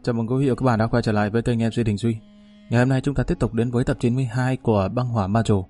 Chào mừng quý vị và các bạn đã quay trở lại với kênh MC Đình Duy. Ngày hôm nay chúng ta tiếp tục đến với tập 92 của Băng Hỏa Ma Trù.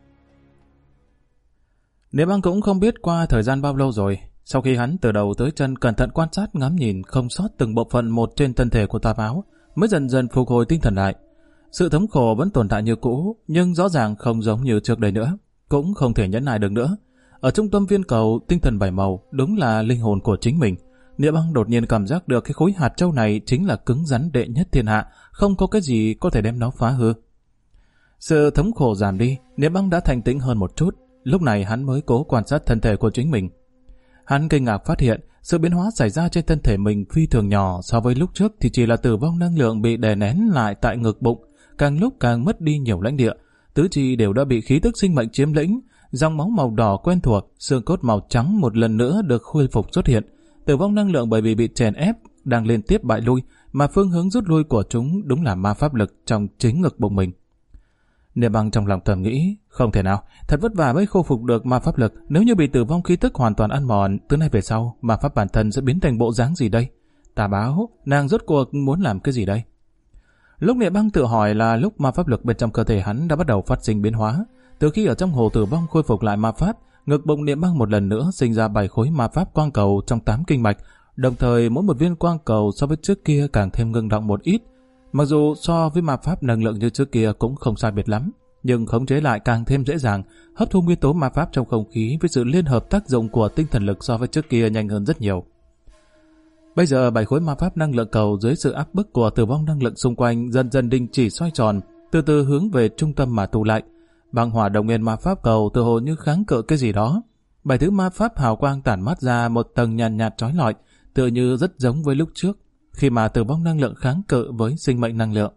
Niệm Băng cũng không biết qua thời gian bao lâu rồi, sau khi hắn từ đầu tới chân cẩn thận quan sát ngắm nhìn không sót từng bộ phận một trên thân thể của Tạp Áo, mới dần dần phục hồi tinh thần lại. Sự thống khổ vẫn tồn tại như cũ, nhưng rõ ràng không giống như trước đây nữa, cũng không thể nhẫn nại được nữa. Ở trung tâm viên cầu, tinh thần bảy màu đúng là linh hồn của chính mình. Niệm Băng đột nhiên cảm giác được cái khối hạt châu này chính là cứng rắn đệ nhất thiên hạ, không có cái gì có thể đem nó phá hư. Sự thống khổ giảm đi, Niệm Băng đã thành tĩnh hơn một chút. Lúc này hắn mới cố quan sát thân thể của chính mình. Hắn kinh ngạc phát hiện sự biến hóa xảy ra trên thân thể mình phi thường nhỏ, so với lúc trước thì chỉ là tử vong năng lượng bị đè nén lại tại ngực bụng, càng lúc càng mất đi nhiều lãnh địa, tứ chi đều đã bị khí tức sinh mệnh chiếm lĩnh, dòng máu màu đỏ quen thuộc, xương cốt màu trắng một lần nữa được khôi phục xuất hiện. Tử vong năng lượng bởi vì bị chèn ép đang liên tiếp bại lui, mà phương hướng rút lui của chúng đúng là ma pháp lực trong chính ngực bụng mình. Niệm Băng trong lòng thầm nghĩ, không thể nào, thật vất vả mới khôi phục được ma pháp lực, nếu như bị tử vong khí tức hoàn toàn ăn mòn, từ nay về sau ma pháp bản thân sẽ biến thành bộ dáng gì đây? Tà báo, nàng rốt cuộc muốn làm cái gì đây? Lúc Niệm Băng tự hỏi là lúc ma pháp lực bên trong cơ thể hắn đã bắt đầu phát sinh biến hóa. Từ khi ở trong hồ tử vong khôi phục lại ma pháp, ngực bụng Niệm Băng một lần nữa sinh ra 7 khối ma pháp quang cầu trong 8 kinh mạch, đồng thời mỗi một viên quang cầu so với trước kia càng thêm ngưng động một ít. Mặc dù so với ma pháp năng lượng như trước kia cũng không sai biệt lắm, nhưng khống chế lại càng thêm dễ dàng, hấp thu nguyên tố ma pháp trong không khí với sự liên hợp tác dụng của tinh thần lực so với trước kia nhanh hơn rất nhiều. Bây giờ 7 khối ma pháp năng lượng cầu dưới sự áp bức của tử vong năng lượng xung quanh dần dần đình chỉ xoay tròn, từ từ hướng về trung tâm mà tụ lại. Băng hỏa đồng nguyên ma pháp cầu tự hồ như kháng cự cái gì đó. 7 thứ ma pháp hào quang tản mát ra một tầng nhàn nhạt chói lọi, tựa như rất giống với lúc trước, khi mà tử vong năng lượng kháng cự với sinh mệnh năng lượng.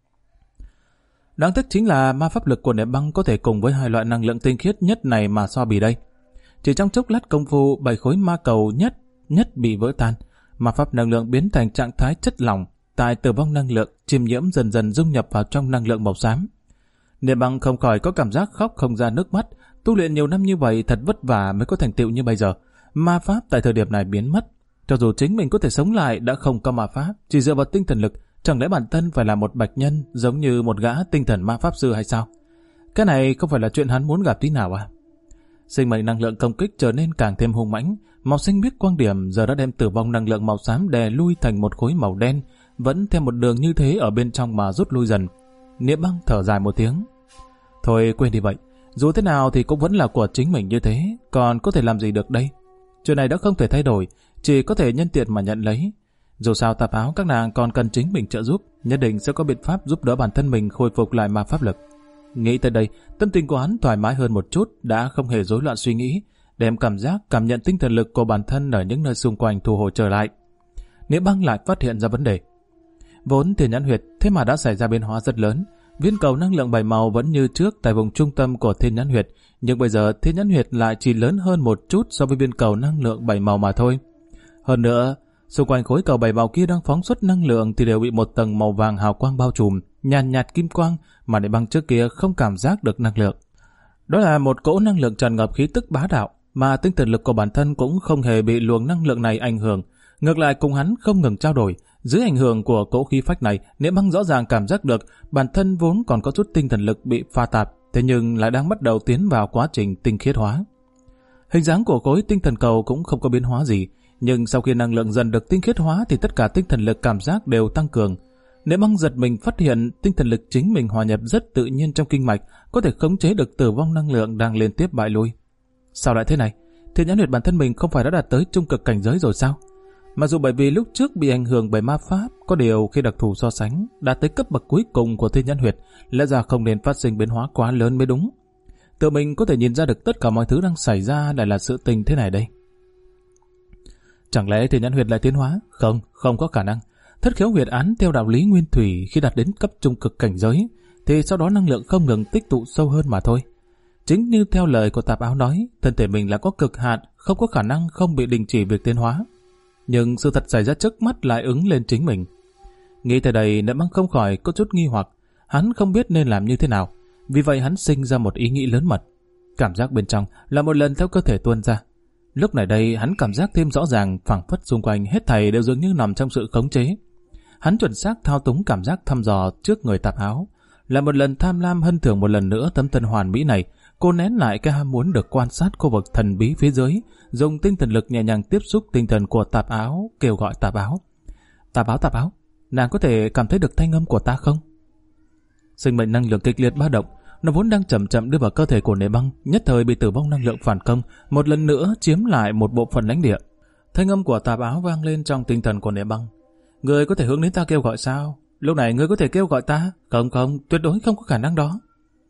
Đáng tiếc chính là ma pháp lực của Niệm Băng có thể cùng với hai loại năng lượng tinh khiết nhất này mà so bì đây. Chỉ trong chốc lát công phu, 7 khối ma cầu nhất bị vỡ tan, ma pháp năng lượng biến thành trạng thái chất lỏng, tại tử vong năng lượng chiêm nhiễm dần dần dung nhập vào trong năng lượng màu xám. Niệm Băng không khỏi có cảm giác khóc không ra nước mắt, tu luyện nhiều năm như vậy thật vất vả mới có thành tựu như bây giờ. Ma pháp tại thời điểm này biến mất, cho dù chính mình có thể sống lại đã không có ma pháp, chỉ dựa vào tinh thần lực, chẳng lẽ bản thân phải là một bạch nhân giống như một gã tinh thần ma pháp sư hay sao? Cái này không phải là chuyện hắn muốn gặp tí nào à? Sinh mệnh năng lượng công kích trở nên càng thêm hung mãnh, màu xanh biếc quang điểm giờ đã đem tử vong năng lượng màu xám đè lui thành một khối màu đen, vẫn theo một đường như thế ở bên trong mà rút lui dần. Niệm Băng thở dài một tiếng. Thôi quên đi vậy, dù thế nào thì cũng vẫn là của chính mình như thế, còn có thể làm gì được đây? Chuyện này đã không thể thay đổi, chỉ có thể nhân tiện mà nhận lấy. Dù sao Tạp Áo các nàng còn cần chính mình trợ giúp, nhất định sẽ có biện pháp giúp đỡ bản thân mình khôi phục lại ma pháp lực. Nghĩ tới đây, tâm tình của hắn thoải mái hơn một chút, đã không hề rối loạn suy nghĩ, đem cảm nhận tinh thần lực của bản thân ở những nơi xung quanh thu hồi trở lại. Niệm Băng lại phát hiện ra vấn đề. Vốn Thiên Nhãn Huyệt thế mà đã xảy ra biến hóa rất lớn. Viên cầu năng lượng 7 màu vẫn như trước tại vùng trung tâm của Thiên Nhãn Huyệt, nhưng bây giờ Thiên Nhãn Huyệt lại chỉ lớn hơn một chút so với viên cầu năng lượng 7 màu mà thôi. Hơn nữa, xung quanh khối cầu 7 màu kia đang phóng xuất năng lượng thì đều bị một tầng màu vàng hào quang bao trùm, nhàn nhạt kim quang mà Niệm Băng trước kia không cảm giác được năng lượng. Đó là một cỗ năng lượng tràn ngập khí tức bá đạo, mà tinh thần lực của bản thân cũng không hề bị luồng năng lượng này ảnh hưởng, ngược lại cùng hắn không ngừng trao đổi. Dưới ảnh hưởng của cỗ khí phách này, Niệm Băng rõ ràng cảm giác được bản thân vốn còn có chút tinh thần lực bị pha tạp, thế nhưng lại đang bắt đầu tiến vào quá trình tinh khiết hóa. Hình dáng của khối tinh thần cầu cũng không có biến hóa gì, nhưng sau khi năng lượng dần được tinh khiết hóa thì tất cả tinh thần lực cảm giác đều tăng cường. Niệm Băng giật mình phát hiện tinh thần lực chính mình hòa nhập rất tự nhiên trong kinh mạch, có thể khống chế được tử vong năng lượng đang liên tiếp bại lui. Sao lại thế này? Thiên Nhãn Huyệt bản thân mình không phải đã đạt tới trung cực cảnh giới rồi sao? Mặc dù bởi vì lúc trước bị ảnh hưởng bởi ma pháp, có điều khi đặc thù so sánh đạt tới cấp bậc cuối cùng của Thiên Nhãn Huyệt, lẽ ra không nên phát sinh biến hóa quá lớn mới đúng. Tự mình có thể nhìn ra được tất cả mọi thứ đang xảy ra lại là sự tình thế này đây. Chẳng lẽ Thiên Nhãn Huyệt lại tiến hóa? Không có khả năng. Thất khiếu huyệt án theo đạo lý nguyên thủy, khi đạt đến cấp trung cực cảnh giới thì sau đó năng lượng không ngừng tích tụ sâu hơn mà thôi. Chính như theo lời của Tạp Áo nói, thân thể mình là có cực hạn, không có khả năng không bị đình chỉ việc tiến hóa. Nhưng sự thật xảy ra trước mắt lại ứng lên chính mình. Nghĩ tới đây, Niệm Băng không khỏi có chút nghi hoặc, hắn không biết nên làm như thế nào. Vì vậy hắn sinh ra một ý nghĩ lớn mật. Cảm giác bên trong là một lần theo cơ thể tuôn ra. Lúc này đây hắn cảm giác thêm rõ ràng, phảng phất xung quanh hết thảy đều dường như nằm trong sự khống chế. Hắn chuẩn xác thao túng cảm giác thăm dò trước người tạp áo. Là một lần tham lam hân thưởng một lần nữa tấm thân hoàn mỹ này, cô nén lại cái ham muốn được quan sát khu vực thần bí phía dưới, dùng tinh thần lực nhẹ nhàng tiếp xúc tinh thần của tạp áo, kêu gọi tạp áo. Tạp áo, nàng có thể cảm thấy được thanh âm của ta không? Sinh mệnh năng lượng kịch liệt ba động, nó vốn đang chậm chậm đưa vào cơ thể của Nệ Băng, nhất thời bị tử vong năng lượng phản công, một lần nữa chiếm lại một bộ phận lãnh địa. Thanh âm của tạp áo vang lên trong tinh thần của Nệ Băng. Người có thể hướng đến ta kêu gọi sao? Lúc này ngươi có thể kêu gọi ta? Không, tuyệt đối không có khả năng đó.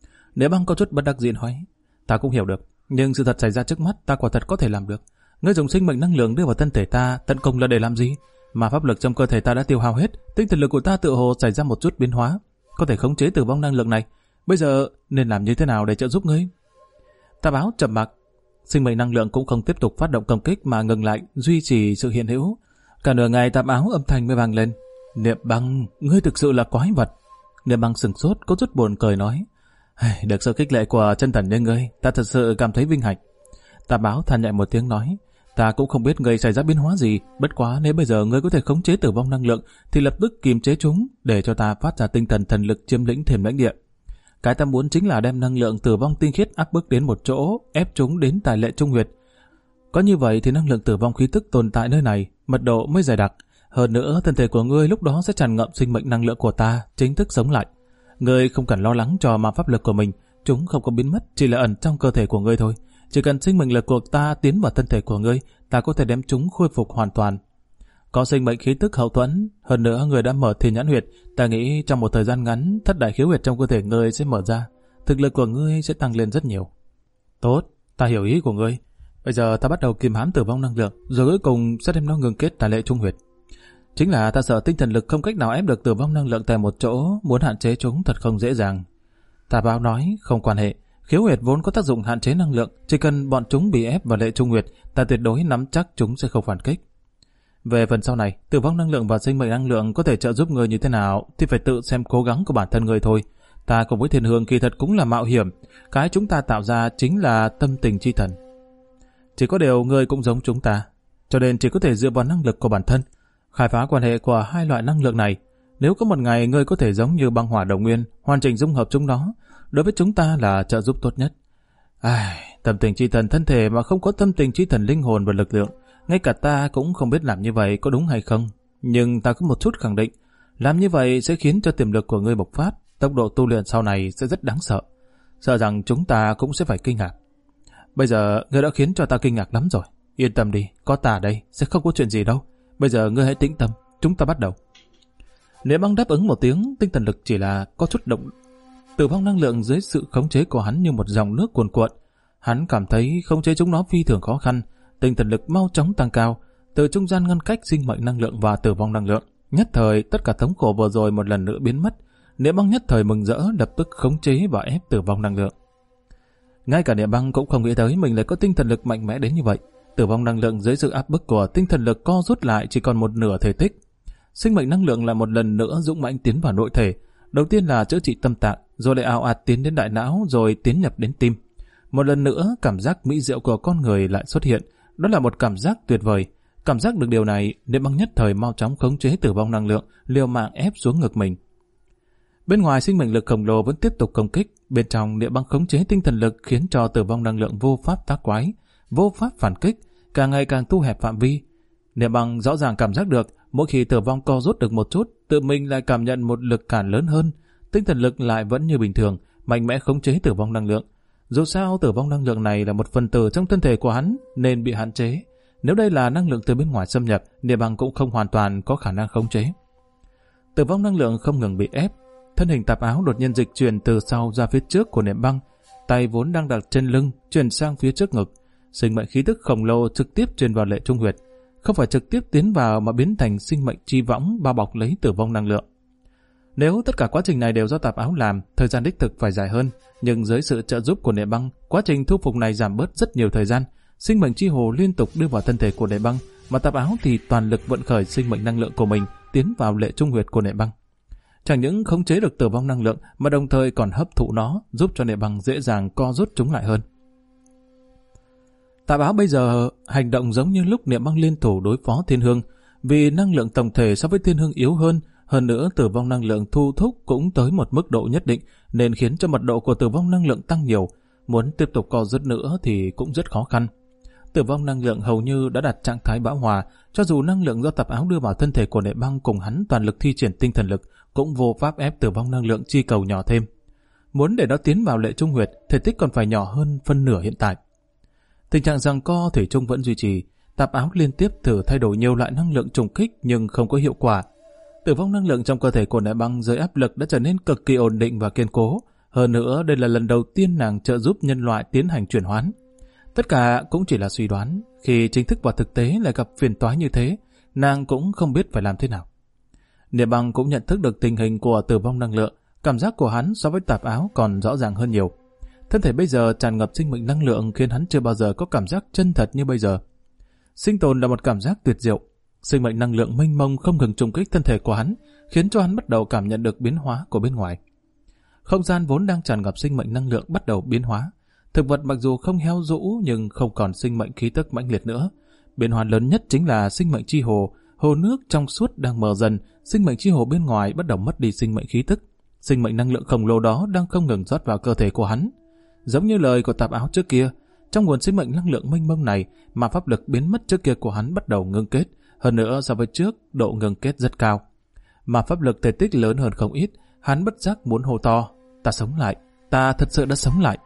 Nệ Băng có chút bất đắc dĩ hỏi. Ta cũng hiểu được, nhưng sự thật xảy ra trước mắt ta quả thật có thể làm được. Ngươi dùng sinh mệnh năng lượng đưa vào thân thể ta, tận công là để làm gì? Mà pháp lực trong cơ thể ta đã tiêu hao hết, tinh thần lực của ta tựa hồ xảy ra một chút biến hóa, có thể khống chế tử vong năng lượng này. Bây giờ nên làm như thế nào để trợ giúp ngươi? Tạp áo trầm mặc. Sinh mệnh năng lượng cũng không tiếp tục phát động công kích mà ngừng lại, duy trì sự hiện hữu. Cả nửa ngày tạp áo âm thanh mới vang lên. Niệm Băng, ngươi thực sự là quái vật. Niệm Băng sừng sốt, có chút buồn cười nói. Được sự khích lệ của chân thần như ngươi, ta thật sự cảm thấy vinh hạnh. Tạp áo than nhẹ một tiếng nói. Ta cũng không biết ngươi xảy ra biến hóa gì, bất quá nếu bây giờ ngươi có thể khống chế tử vong năng lượng thì lập tức kiềm chế chúng để cho ta phát ra tinh thần thần lực chiếm lĩnh thêm lãnh địa. Cái ta muốn chính là đem năng lượng tử vong tinh khiết áp bức đến một chỗ, ép chúng đến tại Lệ Trung Huyệt. Có như vậy thì năng lượng tử vong khí tức tồn tại nơi này, mật độ mới dày đặc. Hơn nữa, thân thể của ngươi lúc đó sẽ tràn ngập sinh mệnh năng lượng của ta, chính thức sống lại. Ngươi không cần lo lắng cho ma pháp lực của mình, chúng không có biến mất, chỉ là ẩn trong cơ thể của ngươi thôi. Chỉ cần sinh mệnh lực của ta tiến vào thân thể của ngươi, ta có thể đem chúng khôi phục hoàn toàn. Có sinh mệnh khí tức hậu thuẫn, hơn nữa người đã mở thiên nhãn huyệt, ta nghĩ trong một thời gian ngắn, thất đại khiếu huyệt trong cơ thể ngươi sẽ mở ra, thực lực của ngươi sẽ tăng lên rất nhiều. Tốt, ta hiểu ý của ngươi. Bây giờ ta bắt đầu kiềm hãm tử vong năng lượng, rồi cuối cùng sẽ đem nó ngừng kết tại Lệ Trung Huyệt. Chính là ta sợ tinh thần lực không cách nào ép được tử vong năng lượng tại một chỗ, muốn hạn chế chúng thật không dễ dàng. Tà Báo nói, không quan hệ, khiếu huyệt vốn có tác dụng hạn chế năng lượng, chỉ cần bọn chúng bị ép vào Lệ Trung Huyệt, ta tuyệt đối nắm chắc chúng sẽ không phản kích. Về phần sau này, tử vong năng lượng và sinh mệnh năng lượng có thể trợ giúp người như thế nào thì phải tự xem cố gắng của bản thân người thôi. Ta cùng với Thiên Hương kỳ thật cũng là mạo hiểm, cái chúng ta tạo ra chính là tâm tình chi thần. Chỉ có điều người cũng giống chúng ta, cho nên chỉ có thể dựa vào năng lực của bản thân, khai phá quan hệ của hai loại năng lượng này. Nếu có một ngày ngươi có thể giống như băng hỏa đồng nguyên, hoàn chỉnh dung hợp chúng đó, đối với chúng ta là trợ giúp tốt nhất. Tâm tình chi thần thân thể mà không có tâm tình chi thần linh hồn và lực lượng, ngay cả ta cũng không biết làm như vậy có đúng hay không. Nhưng ta có một chút khẳng định, làm như vậy sẽ khiến cho tiềm lực của ngươi bộc phát, tốc độ tu luyện sau này sẽ rất đáng sợ. Sợ rằng chúng ta cũng sẽ phải kinh ngạc. Bây giờ ngươi đã khiến cho ta kinh ngạc lắm rồi. Yên tâm đi, có ta đây, sẽ không có chuyện gì đâu. Bây giờ ngươi hãy tĩnh tâm, chúng ta bắt đầu. Nếu Băng đáp ứng một tiếng, tinh thần lực chỉ là có chút động. Tử vong năng lượng dưới sự khống chế của hắn như một dòng nước cuồn cuộn. Hắn cảm thấy khống chế chúng nó phi thường khó khăn, tinh thần lực mau chóng tăng cao, từ trung gian ngăn cách sinh mệnh năng lượng và tử vong năng lượng. Nhất thời tất cả thống khổ vừa rồi một lần nữa biến mất. Nếu Băng nhất thời mừng rỡ, lập tức khống chế và ép tử vong năng lượng. Ngay cả Niệm Băng cũng không nghĩ tới mình lại có tinh thần lực mạnh mẽ đến như vậy. Tử vong năng lượng dưới sự áp bức của tinh thần lực co rút lại chỉ còn một nửa thể tích. Sinh mệnh năng lượng lại một lần nữa dũng mãnh tiến vào nội thể. Đầu tiên là chữa trị tâm tạng, rồi lại ào ạt tiến đến đại não, rồi tiến nhập đến tim. Một lần nữa cảm giác mỹ diệu của con người lại xuất hiện. Đó là một cảm giác tuyệt vời. Cảm giác được điều này, Niệm Băng nhất thời mau chóng khống chế tử vong năng lượng, liều mạng ép xuống ngực mình. Bên ngoài sinh mệnh lực khổng lồ vẫn tiếp tục công kích, bên trong Niệm Băng khống chế tinh thần lực khiến cho tử vong năng lượng vô pháp tác quái, vô pháp phản kích, càng ngày càng thu hẹp phạm vi. Niệm Băng rõ ràng cảm giác được, mỗi khi tử vong co rút được một chút, tự mình lại cảm nhận một lực cản lớn hơn, tinh thần lực lại vẫn như bình thường, mạnh mẽ khống chế tử vong năng lượng. Dù sao tử vong năng lượng này là một phần tử trong thân thể của hắn nên bị hạn chế. Nếu đây là năng lượng từ bên ngoài xâm nhập, Niệm Băng cũng không hoàn toàn có khả năng khống chế. Tử vong năng lượng không ngừng bị ép, thân hình Tạp Áo đột nhiên dịch chuyển từ sau ra phía trước của Niệm Băng, tay vốn đang đặt trên lưng chuyển sang phía trước ngực. Sinh mệnh khí tức khổng lồ trực tiếp truyền vào Lệ Trung Huyệt, không phải trực tiếp tiến vào mà biến thành sinh mệnh chi võng bao bọc lấy tử vong năng lượng. Nếu tất cả quá trình này đều do Tạp Áo làm, thời gian đích thực phải dài hơn, nhưng dưới sự trợ giúp của Niệm Băng, quá trình thu phục này giảm bớt rất nhiều thời gian. Sinh mệnh chi hồ liên tục đưa vào thân thể của Niệm Băng, mà Tạp Áo thì toàn lực vận khởi sinh mệnh năng lượng của mình tiến vào Lệ Trung Huyệt của Niệm Băng. Chẳng những khống chế được tử vong năng lượng mà đồng thời còn hấp thụ nó, giúp cho Niệm Băng dễ dàng co rút chúng lại hơn. Tạp Áo bây giờ hành động giống như lúc Niệm Băng liên thủ đối phó Thiên Hương, vì năng lượng tổng thể so với Thiên Hương yếu hơn, Hơn nữa tử vong năng lượng thu thúc cũng tới một mức độ nhất định nên khiến cho mật độ của tử vong năng lượng tăng nhiều. Muốn tiếp tục co rút nữa thì cũng rất khó khăn. Tử vong năng lượng hầu như đã đạt trạng thái bão hòa, cho dù năng lượng do Tạp Áo đưa vào thân thể của Nệ Băng cùng hắn toàn lực thi triển tinh thần lực cũng vô pháp ép tử vong năng lượng chi cầu nhỏ thêm. Muốn để nó tiến vào Lệ Trung Huyệt, thể tích còn phải nhỏ hơn phân nửa hiện tại. Tình trạng giằng co thủy chung vẫn duy trì. Tạp Áo liên tiếp thử thay đổi nhiều loại năng lượng trùng kích nhưng không có hiệu quả. Tử vong năng lượng trong cơ thể của Nệ Băng dưới áp lực đã trở nên cực kỳ ổn định và kiên cố. Hơn nữa, đây là lần đầu tiên nàng trợ giúp nhân loại tiến hành chuyển hoán. Tất cả cũng chỉ là suy đoán, khi chính thức vào thực tế lại gặp phiền toái như thế, nàng cũng không biết phải làm thế nào. Nệ Băng cũng nhận thức được tình hình của tử vong năng lượng, cảm giác của hắn so với Tạp Áo còn rõ ràng hơn nhiều. Thân thể bây giờ tràn ngập sinh mệnh năng lượng khiến hắn chưa bao giờ có cảm giác chân thật như bây giờ. Sinh tồn là một cảm giác tuyệt diệu. Sinh mệnh năng lượng mênh mông không ngừng trùng kích thân thể của hắn, khiến cho hắn bắt đầu cảm nhận được biến hóa của bên ngoài. Không gian vốn đang tràn ngập sinh mệnh năng lượng bắt đầu biến hóa. Thực vật mặc dù không héo rũ nhưng không còn sinh mệnh khí tức mãnh liệt nữa. Biến hóa lớn nhất chính là sinh mệnh chi hồ. Hồ nước trong suốt đang mờ dần, sinh mệnh chi hồ bên ngoài bắt đầu mất đi sinh mệnh khí tức. Sinh mệnh năng lượng khổng lồ đó đang không ngừng rót vào cơ thể của hắn. Giống như lời của Tạp Áo trước kia, trong nguồn sinh mệnh năng lượng mênh mông này mà pháp lực biến mất trước kia của hắn bắt đầu ngưng kết. Hơn nữa so với trước, độ ngưng kết rất cao. Mà pháp lực thể tích lớn hơn không ít, hắn bất giác muốn hô to: ta sống lại, ta thật sự đã sống lại.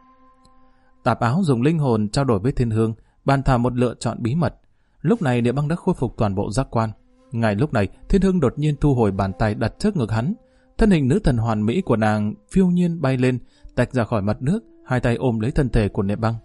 Tạp Áo dùng linh hồn trao đổi với Thiên Hương, bàn thảo một lựa chọn bí mật. Lúc này Nệ Băng đã khôi phục toàn bộ giác quan. Ngay lúc này, Thiên Hương đột nhiên thu hồi bàn tay đặt trước ngực hắn. Thân hình nữ thần hoàn mỹ của nàng phiêu nhiên bay lên, tách ra khỏi mặt nước, hai tay ôm lấy thân thể của Nệ Băng.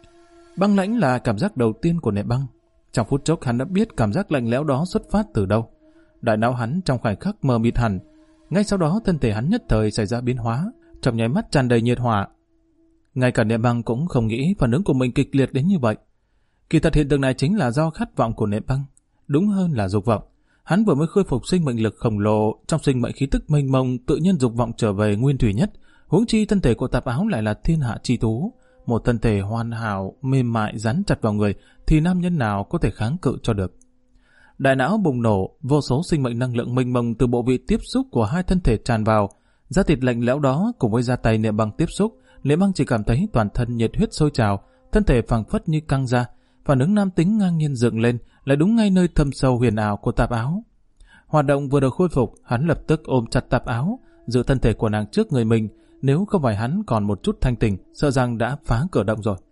Băng lãnh là cảm giác đầu tiên của Nệ Băng. Trong phút chốc hắn đã biết cảm giác lạnh lẽo đó xuất phát từ đâu. Đại não hắn trong khoảnh khắc mờ mịt hẳn. Ngay sau đó thân thể hắn nhất thời xảy ra biến hóa, trong nháy mắt tràn đầy nhiệt hỏa. Ngay cả Nệ Băng cũng không nghĩ phản ứng của mình kịch liệt đến như vậy. Kỳ thật hiện tượng này chính là do khát vọng của Nệ Băng, đúng hơn là dục vọng. Hắn vừa mới khôi phục sinh mệnh lực khổng lồ, trong sinh mệnh khí tức mênh mông, tự nhiên dục vọng trở về nguyên thủy nhất. Huống chi thân thể của Tạp Áo lại là thiên hạ chi tú, một thân thể hoàn hảo, mềm mại dán chặt vào người, thì nam nhân nào có thể kháng cự cho được. Đại não bùng nổ, vô số sinh mệnh năng lượng mênh mông từ bộ vị tiếp xúc của hai thân thể tràn vào. Da thịt lạnh lẽo đó cùng với da tay Nệ Băng tiếp xúc, Nệ Băng chỉ cảm thấy toàn thân nhiệt huyết sôi trào, thân thể phảng phất như căng ra, phản ứng nam tính ngang nhiên dựng lên, lại đúng ngay nơi thâm sâu huyền ảo của Tạp Áo. Hoạt động vừa được khôi phục, hắn lập tức ôm chặt Tạp Áo, giữ thân thể của nàng trước người mình. Nếu không phải hắn còn một chút thanh tỉnh, sợ rằng đã phá cửa động rồi.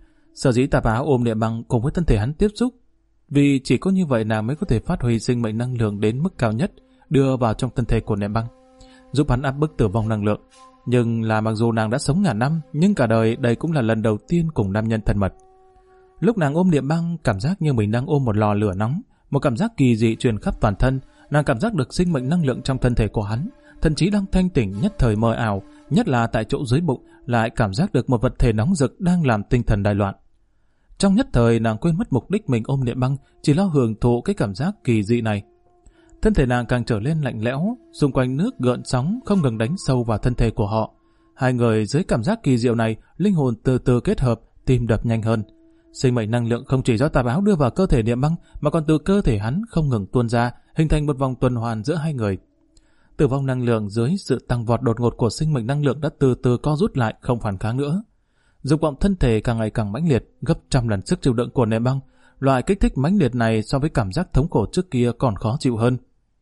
Sở dĩ Tạp Áo ôm Nệ Băng cùng với thân thể hắn tiếp xúc, vì chỉ có như vậy nàng mới có thể phát huy sinh mệnh năng lượng đến mức cao nhất, đưa vào trong thân thể của Nệ Băng, giúp hắn áp bức tử vong năng lượng. Nhưng là mặc dù nàng đã sống ngàn năm, nhưng cả đời đây cũng là lần đầu tiên cùng nam nhân thân mật. Lúc nàng ôm Nệ Băng, cảm giác như mình đang ôm một lò lửa nóng, một cảm giác kỳ dị truyền khắp toàn thân. Nàng cảm giác được sinh mệnh năng lượng trong thân thể của hắn, thậm chí đang thanh tỉnh nhất thời mơ ảo, nhất là tại chỗ dưới bụng, lại cảm giác được một vật thể nóng rực đang làm tinh thần đại loạn. Trong nhất thời nàng quên mất mục đích mình ôm Nệ Băng, chỉ lo hưởng thụ cái cảm giác kỳ dị này. Thân thể nàng càng trở lên lạnh lẽo, xung quanh nước gợn sóng không ngừng đánh sâu vào thân thể của họ. Hai người dưới cảm giác kỳ diệu này, linh hồn từ từ kết hợp, tim đập nhanh hơn. Sinh mệnh năng lượng không chỉ do Tạp Áo đưa vào cơ thể Nệ Băng, mà còn từ cơ thể hắn không ngừng tuôn ra, hình thành một vòng tuần hoàn giữa hai người. Tử vong năng lượng dưới sự tăng vọt đột ngột của sinh mệnh năng lượng đã từ từ co rút lại, không phản kháng nữa. Dục vọng thân thể càng ngày càng mãnh liệt, gấp trăm lần sức chịu đựng của Nệ Băng. Loại kích thích mãnh liệt này so với cảm giác thống khổ trước kia còn khó chịu hơn.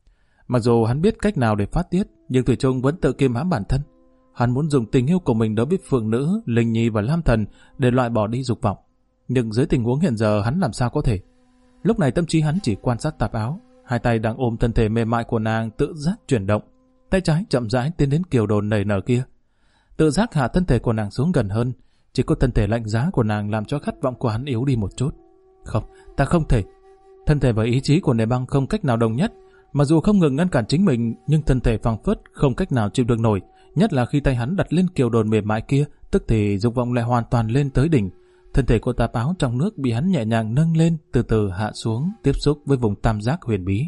Mặc dù hắn biết cách nào để phát tiết, nhưng thủy chung vẫn tự kiềm hãm bản thân. Hắn muốn dùng tình yêu của mình đối với Phượng Nữ, Linh Nhi và Lam Thần để loại bỏ đi dục vọng. Nhưng dưới tình huống hiện giờ hắn làm sao có thể? Lúc này tâm trí hắn chỉ quan sát Tạp Áo, hai tay đang ôm thân thể mềm mại của nàng tự giác chuyển động, tay trái chậm rãi tiến đến kiều đồn nảy nở kia, tự giác hạ thân thể của nàng xuống gần hơn. Chỉ có thân thể lạnh giá của nàng làm cho khát vọng của hắn yếu đi một chút. Không, ta không thể. Thân thể và ý chí của Nệ Băng không cách nào đồng nhất. Mặc dù không ngừng ngăn cản chính mình, nhưng thân thể phảng phất không cách nào chịu được nổi. Nhất là khi tay hắn đặt lên kiều đồn mềm mại kia, tức thì dục vọng lại hoàn toàn lên tới đỉnh. Thân thể của Tạp Áo trong nước bị hắn nhẹ nhàng nâng lên, từ từ hạ xuống, tiếp xúc với vùng tam giác huyền bí.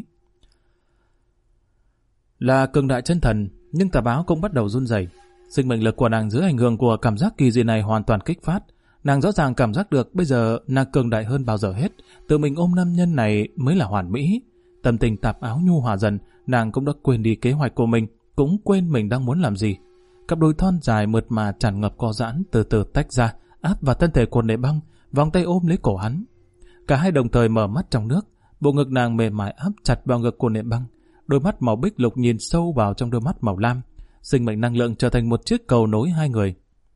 Là cường đại chân thần, nhưng Tạp Áo cũng bắt đầu run rẩy. Sinh mệnh lực của nàng dưới ảnh hưởng của cảm giác kỳ dị này hoàn toàn kích phát. Nàng rõ ràng cảm giác được bây giờ nàng cường đại hơn bao giờ hết. Tự mình ôm nam nhân này mới là hoàn mỹ. Tâm tình Tạp Áo nhu hòa dần, nàng cũng đã quên đi kế hoạch của mình, cũng quên mình đang muốn làm gì. Cặp đùi thon dài mượt mà tràn ngập co giãn từ từ tách ra, áp vào thân thể của Nệ Băng, vòng tay ôm lấy cổ hắn. Cả hai đồng thời mở mắt trong nước, bộ ngực nàng mềm mại áp chặt vào ngực của Nệ Băng, đôi mắt màu bích lục nhìn sâu vào trong đôi mắt màu lam, sinh mệnh năng lượng trở thành một chiếc cầu nối hai người.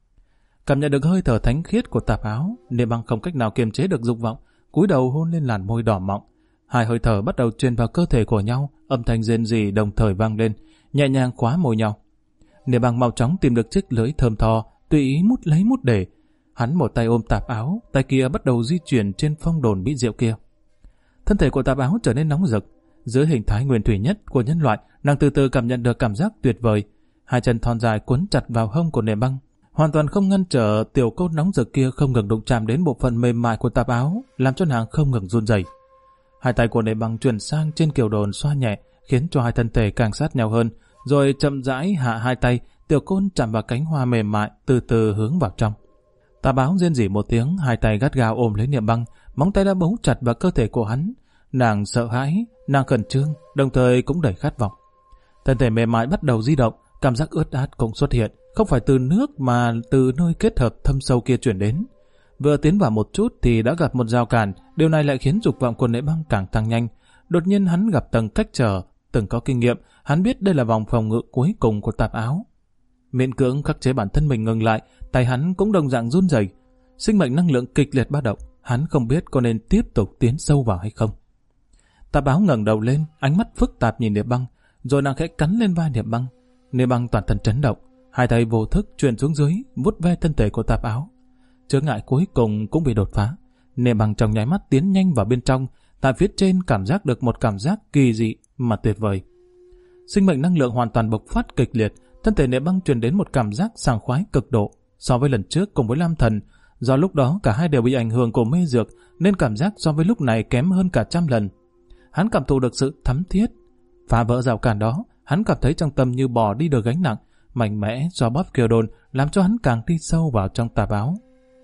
Cảm nhận được hơi thở thánh khiết của Tạp Áo, Nệ Băng không cách nào kiềm chế được dục vọng, cúi đầu hôn lên làn môi đỏ mọng. Hai hơi thở bắt đầu truyền vào cơ thể của nhau, âm thanh rên rỉ đồng thời vang lên, nhẹ nhàng khóa môi nhau. Nệ Băng mau chóng tìm được chiếc lưỡi thơm tho, tùy ý mút lấy mút để. Hắn một tay ôm Tạp Áo, tay kia bắt đầu di chuyển trên phong đồn bí diệu kia. Thân thể của Tạp Áo trở nên nóng rực. Dưới hình thái nguyên thủy nhất của nhân loại, nàng từ từ cảm nhận được cảm giác tuyệt vời. Hai chân thon dài quấn chặt vào hông của Nệ Băng, hoàn toàn không ngăn trở tiểu cốt nóng rực kia không ngừng đụng chạm đến bộ phận mềm mại của Tạp Áo, làm cho nàng không ngừng run rẩy. Hai tay của Nệ Băng chuyển sang trên kiều đồn xoa nhẹ, khiến cho hai thân thể càng sát nhau hơn, rồi chậm rãi hạ hai tay, tiểu côn chạm vào cánh hoa mềm mại, từ từ hướng vào trong. Tạp Áo rên rỉ một tiếng, hai tay gắt gao ôm lấy Nệ Băng, móng tay đã bấu chặt vào cơ thể của hắn. Nàng sợ hãi, nàng khẩn trương, đồng thời cũng đầy khát vọng. Thân thể mềm mại bắt đầu di động, cảm giác ướt át cũng xuất hiện, không phải từ nước mà từ nơi kết hợp thâm sâu kia chuyển đến. Vừa tiến vào một chút thì đã gặp một rào cản, điều này lại khiến dục vọng của Nệ Băng càng tăng nhanh. Đột nhiên hắn gặp tầng cách trở, từng có kinh nghiệm, hắn biết đây là vòng phòng ngự cuối cùng của Tạp Áo. Miễn cưỡng khắc chế bản thân mình ngừng lại, tay hắn cũng đồng dạng run rẩy. Sinh mệnh năng lượng kịch liệt ba động, hắn không biết có nên tiếp tục tiến sâu vào hay không. Tạp Áo ngẩng đầu lên, ánh mắt phức tạp nhìn Nệ Băng, rồi nàng khẽ cắn lên vai Nệ Băng. Nệ Băng toàn thân chấn động, hai tay vô thức truyền xuống dưới, vuốt ve thân thể của Tạp Áo. Chướng ngại cuối cùng cũng bị đột phá. Nệ Băng trong nháy mắt tiến nhanh vào bên trong, tại phía trên cảm giác được một cảm giác kỳ dị mà tuyệt vời. Sinh mệnh năng lượng hoàn toàn bộc phát kịch liệt, thân thể Nệ Băng truyền đến một cảm giác sảng khoái cực độ. So với lần trước cùng với Lam Thần, do lúc đó cả hai đều bị ảnh hưởng của mê dược, nên cảm giác so với lúc này kém hơn cả 100 lần. Hắn cảm thụ được sự thấm thiết. Phá vỡ rào cản đó, hắn cảm thấy trong tâm như bỏ đi được gánh nặng, mạnh mẽ xoa bóp kiều đồn, làm cho hắn càng đi sâu vào trong Tạp Áo.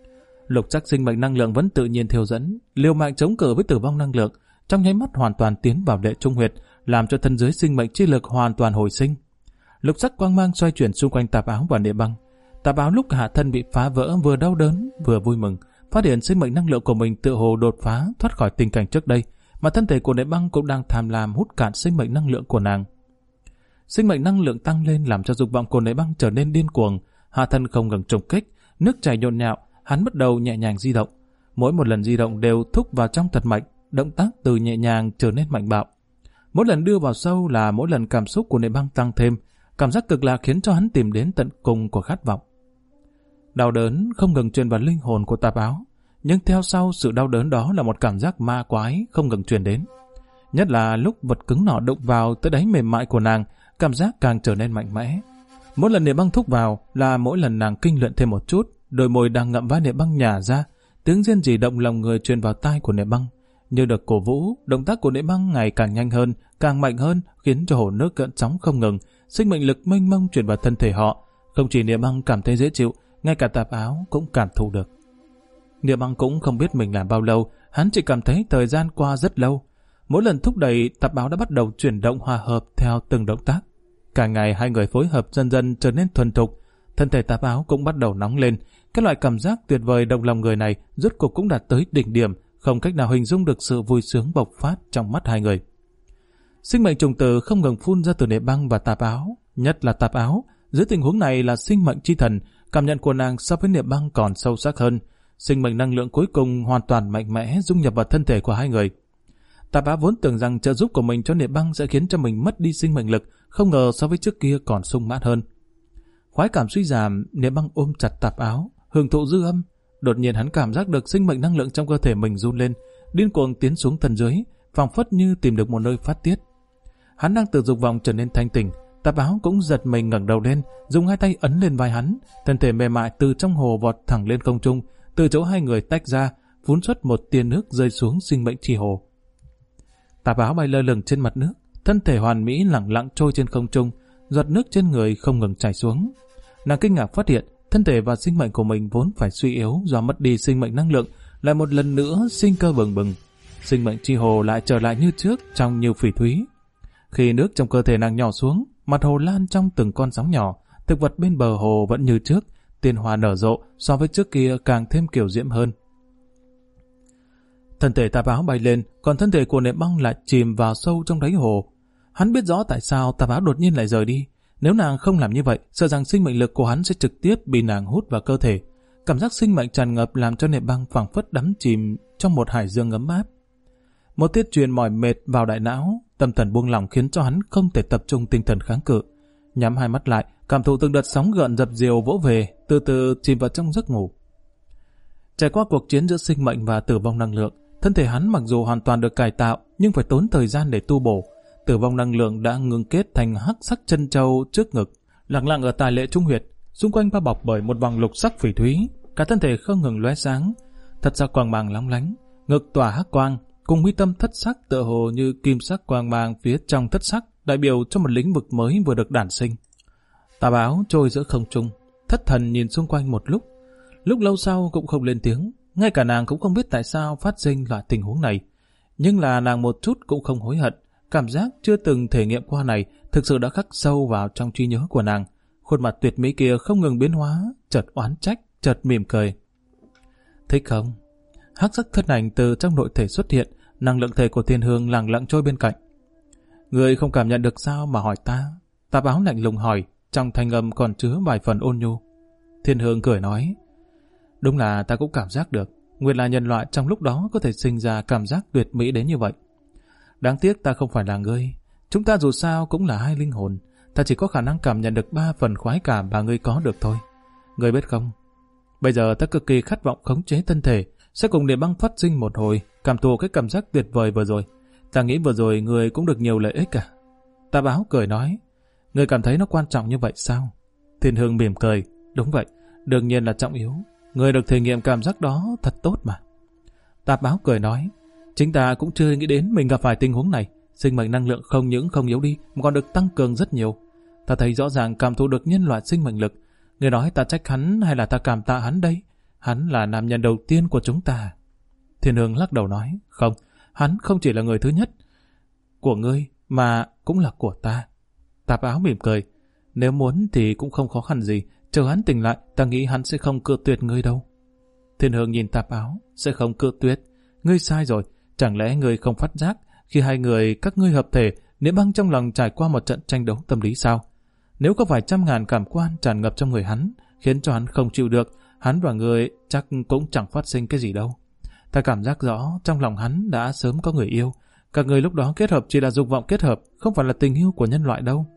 Lục sắc sinh mệnh năng lượng vẫn tự nhiên thiêu dẫn, liều mạng chống cự với tử vong năng lượng, trong nháy mắt hoàn toàn tiến vào đệ trung huyệt, làm cho thân dưới sinh mệnh chi lực hoàn toàn hồi sinh. Lục sắc quang mang xoay chuyển xung quanh Tạp Áo và Nệ Băng. Tạp Áo lúc hạ thân bị phá vỡ vừa đau đớn vừa vui mừng, phát hiện sinh mệnh năng lượng của mình tựa hồ đột phá thoát khỏi tình cảnh trước đây, mà thân thể của Nệ Băng cũng đang tham lam hút cạn sinh mệnh năng lượng của nàng. Sinh mệnh năng lượng tăng lên làm cho dục vọng của Nệ Băng trở nên điên cuồng, hạ thân không ngừng trùng kích, nước chảy nhộn nhạo, hắn bắt đầu nhẹ nhàng di động. Mỗi một lần di động đều thúc vào trong thật mạnh, động tác từ nhẹ nhàng trở nên mạnh bạo. Mỗi lần đưa vào sâu là mỗi lần cảm xúc của Nệ Băng tăng thêm, cảm giác cực lạ khiến cho hắn tìm đến tận cùng của khát vọng. Đau đớn không ngừng truyền vào linh hồn của Tạp Áo, nhưng theo sau sự đau đớn đó là một cảm giác ma quái không ngừng truyền đến. Nhất là lúc vật cứng nọ đụng vào tới đáy mềm mại của nàng, cảm giác càng trở nên mạnh mẽ. Mỗi lần Nệ Băng thúc vào là mỗi lần nàng kinh luyện thêm một chút, đôi môi đang ngậm vai Nệ Băng nhả ra, tiếng rên rỉ động lòng người truyền vào tai của Nệ Băng. Như được cổ vũ, động tác của Nệ Băng ngày càng nhanh hơn, càng mạnh hơn, khiến cho hồ nước gợn sóng không ngừng, sinh mệnh lực mênh mông truyền vào thân thể họ. Không chỉ Nệ Băng cảm thấy dễ chịu, ngay cả Tạp Áo cũng cảm thụ được. Nệ Băng cũng không biết mình làm bao lâu, hắn chỉ cảm thấy thời gian qua rất lâu. Mỗi lần thúc đẩy, Tạp Áo đã bắt đầu chuyển động hòa hợp theo từng động tác. Cả ngày hai người phối hợp dần dần trở nên thuần thục, thân thể Tạp Áo cũng bắt đầu nóng lên. Cái loại cảm giác tuyệt vời động lòng người này rốt cuộc cũng đạt tới đỉnh điểm, không cách nào hình dung được sự vui sướng bộc phát trong mắt hai người. Sinh mệnh trùng tử không ngừng phun ra từ Nệ Băng và Tạp Áo, nhất là Tạp Áo. Dưới tình huống này là sinh mệnh chi thần, cảm nhận của nàng so với Nệ Băng còn sâu sắc hơn. Sinh mệnh năng lượng cuối cùng hoàn toàn mạnh mẽ dung nhập vào thân thể của hai người. Tạp Áo vốn tưởng rằng trợ giúp của mình cho Nệ Băng sẽ khiến cho mình mất đi sinh mệnh lực, không ngờ so với trước kia còn sung mãn hơn. Khoái cảm suy giảm, Nệ Băng ôm chặt Tạp Áo, hưởng thụ dư âm. Đột nhiên hắn cảm giác được sinh mệnh năng lượng trong cơ thể mình run lên, điên cuồng tiến xuống thân dưới, phảng phất như tìm được một nơi phát tiết. Hắn đang từ dục vọng trở nên thanh tỉnh, Tạp Áo cũng giật mình ngẩng đầu lên, dùng hai tay ấn lên vai hắn, thân thể mềm mại từ trong hồ vọt thẳng lên không trung, từ chỗ hai người tách ra, phun xuất một tia nước rơi xuống sinh mệnh chi hồ. Tạp Áo bay lơ lửng trên mặt nước, thân thể hoàn mỹ lẳng lặng trôi trên không trung, giọt nước trên người không ngừng chảy xuống. Nàng kinh ngạc phát hiện, thân thể và sinh mệnh của mình vốn phải suy yếu do mất đi sinh mệnh năng lượng, lại một lần nữa sinh cơ bừng bừng. Sinh mệnh chi hồ lại trở lại như trước trong nhiều phỉ thúy. Khi nước trong cơ thể nàng nhỏ xuống, mặt hồ lan trong từng con sóng nhỏ, thực vật bên bờ hồ vẫn như trước, tiên hoa nở rộ, so với trước kia càng thêm kiều diễm hơn. Thân thể Tạp Áo bay lên, còn thân thể của Niệm Băng lại chìm vào sâu trong đáy hồ. Hắn biết rõ tại sao Tạp Áo đột nhiên lại rời đi. Nếu nàng không làm như vậy, sợ rằng sinh mệnh lực của hắn sẽ trực tiếp bị nàng hút vào cơ thể. Cảm giác sinh mệnh tràn ngập làm cho Niệm Băng phảng phất đắm chìm trong một hải dương ấm áp. Một tiết truyền mỏi mệt vào đại não, tâm thần buông lỏng khiến cho hắn không thể tập trung tinh thần kháng cự. Nhắm hai mắt lại, cảm thụ từng đợt sóng gợn dập dìu vỗ về, từ từ chìm vào trong giấc ngủ. Trải qua cuộc chiến giữa sinh mệnh và tử vong năng lượng, thân thể hắn mặc dù hoàn toàn được cải tạo, nhưng phải tốn thời gian để tu bổ. Tử vong năng lượng đã ngưng kết thành hắc sắc chân châu trước ngực, lặng lặng ở tài lệ trung huyệt, xung quanh bao bọc bởi một vòng lục sắc phỉ thúy, cả thân thể không ngừng lóe sáng, thật ra quang mang lóng lánh, ngực tỏa hắc quang, cùng mi tâm thất sắc tựa hồ như kim sắc quang mang phía trong thất sắc, đại biểu cho một lĩnh vực mới vừa được đản sinh. Tạp Áo trôi giữa không trung, thất thần nhìn xung quanh một lúc lâu sau cũng không lên tiếng, ngay cả nàng cũng không biết tại sao phát sinh loại tình huống này, nhưng là nàng một chút cũng không hối hận. Cảm giác chưa từng thể nghiệm qua này thực sự đã khắc sâu vào trong trí nhớ của nàng. Khuôn mặt tuyệt mỹ kia không ngừng biến hóa, chợt oán trách, chợt mỉm cười. Thích không? Hắc sắc thân ảnh từ trong nội thể xuất hiện, năng lượng thể của Thiên Hương lặng lặng trôi bên cạnh. Người không cảm nhận được sao mà hỏi ta? Tạp Áo lạnh lùng hỏi, trong thanh âm còn chứa vài phần ôn nhu. Thiên Hương cười nói, đúng là ta cũng cảm giác được, nguyên là nhân loại trong lúc đó có thể sinh ra cảm giác tuyệt mỹ đến như vậy. Đáng tiếc ta không phải là ngươi, chúng ta dù sao cũng là hai linh hồn, ta chỉ có khả năng cảm nhận được 3 phần khoái cảm mà ngươi có được thôi. Ngươi biết không, bây giờ ta cực kỳ khát vọng khống chế thân thể, sẽ cùng Niệm Băng phát sinh một hồi, cảm thụ cái cảm giác tuyệt vời vừa rồi. Ta nghĩ vừa rồi ngươi cũng được nhiều lợi ích cả. Tạp Áo cười nói, ngươi cảm thấy nó quan trọng như vậy sao? Thiên Hương mỉm cười, đúng vậy, đương nhiên là trọng yếu. Ngươi được thể nghiệm cảm giác đó thật tốt mà. Tạp Áo cười nói, chính ta cũng chưa nghĩ đến mình gặp phải tình huống này. Sinh mệnh năng lượng không những không yếu đi mà còn được tăng cường rất nhiều. Ta thấy rõ ràng cảm thụ được nhân loại sinh mệnh lực. Ngươi nói ta trách hắn hay là ta cảm tạ hắn đây? Hắn là nam nhân đầu tiên của chúng ta. Thiên Hương lắc đầu nói, không, hắn không chỉ là người thứ nhất của ngươi mà cũng là của ta. Tạp Áo mỉm cười, nếu muốn thì cũng không khó khăn gì, chờ hắn tỉnh lại ta nghĩ hắn sẽ không cự tuyệt ngươi đâu. Thiên Hương nhìn Tạp Áo, sẽ không cự tuyệt? Ngươi sai rồi, chẳng lẽ ngươi không phát giác khi hai người các ngươi hợp thể, Niệm Băng trong lòng trải qua một trận tranh đấu tâm lý sao? Nếu có vài trăm ngàn cảm quan tràn ngập trong người hắn, khiến cho hắn không chịu được, hắn và ngươi chắc cũng chẳng phát sinh cái gì đâu. Ta cảm giác rõ trong lòng hắn đã sớm có người yêu, các người lúc đó kết hợp chỉ là dục vọng kết hợp, không phải là tình yêu của nhân loại đâu.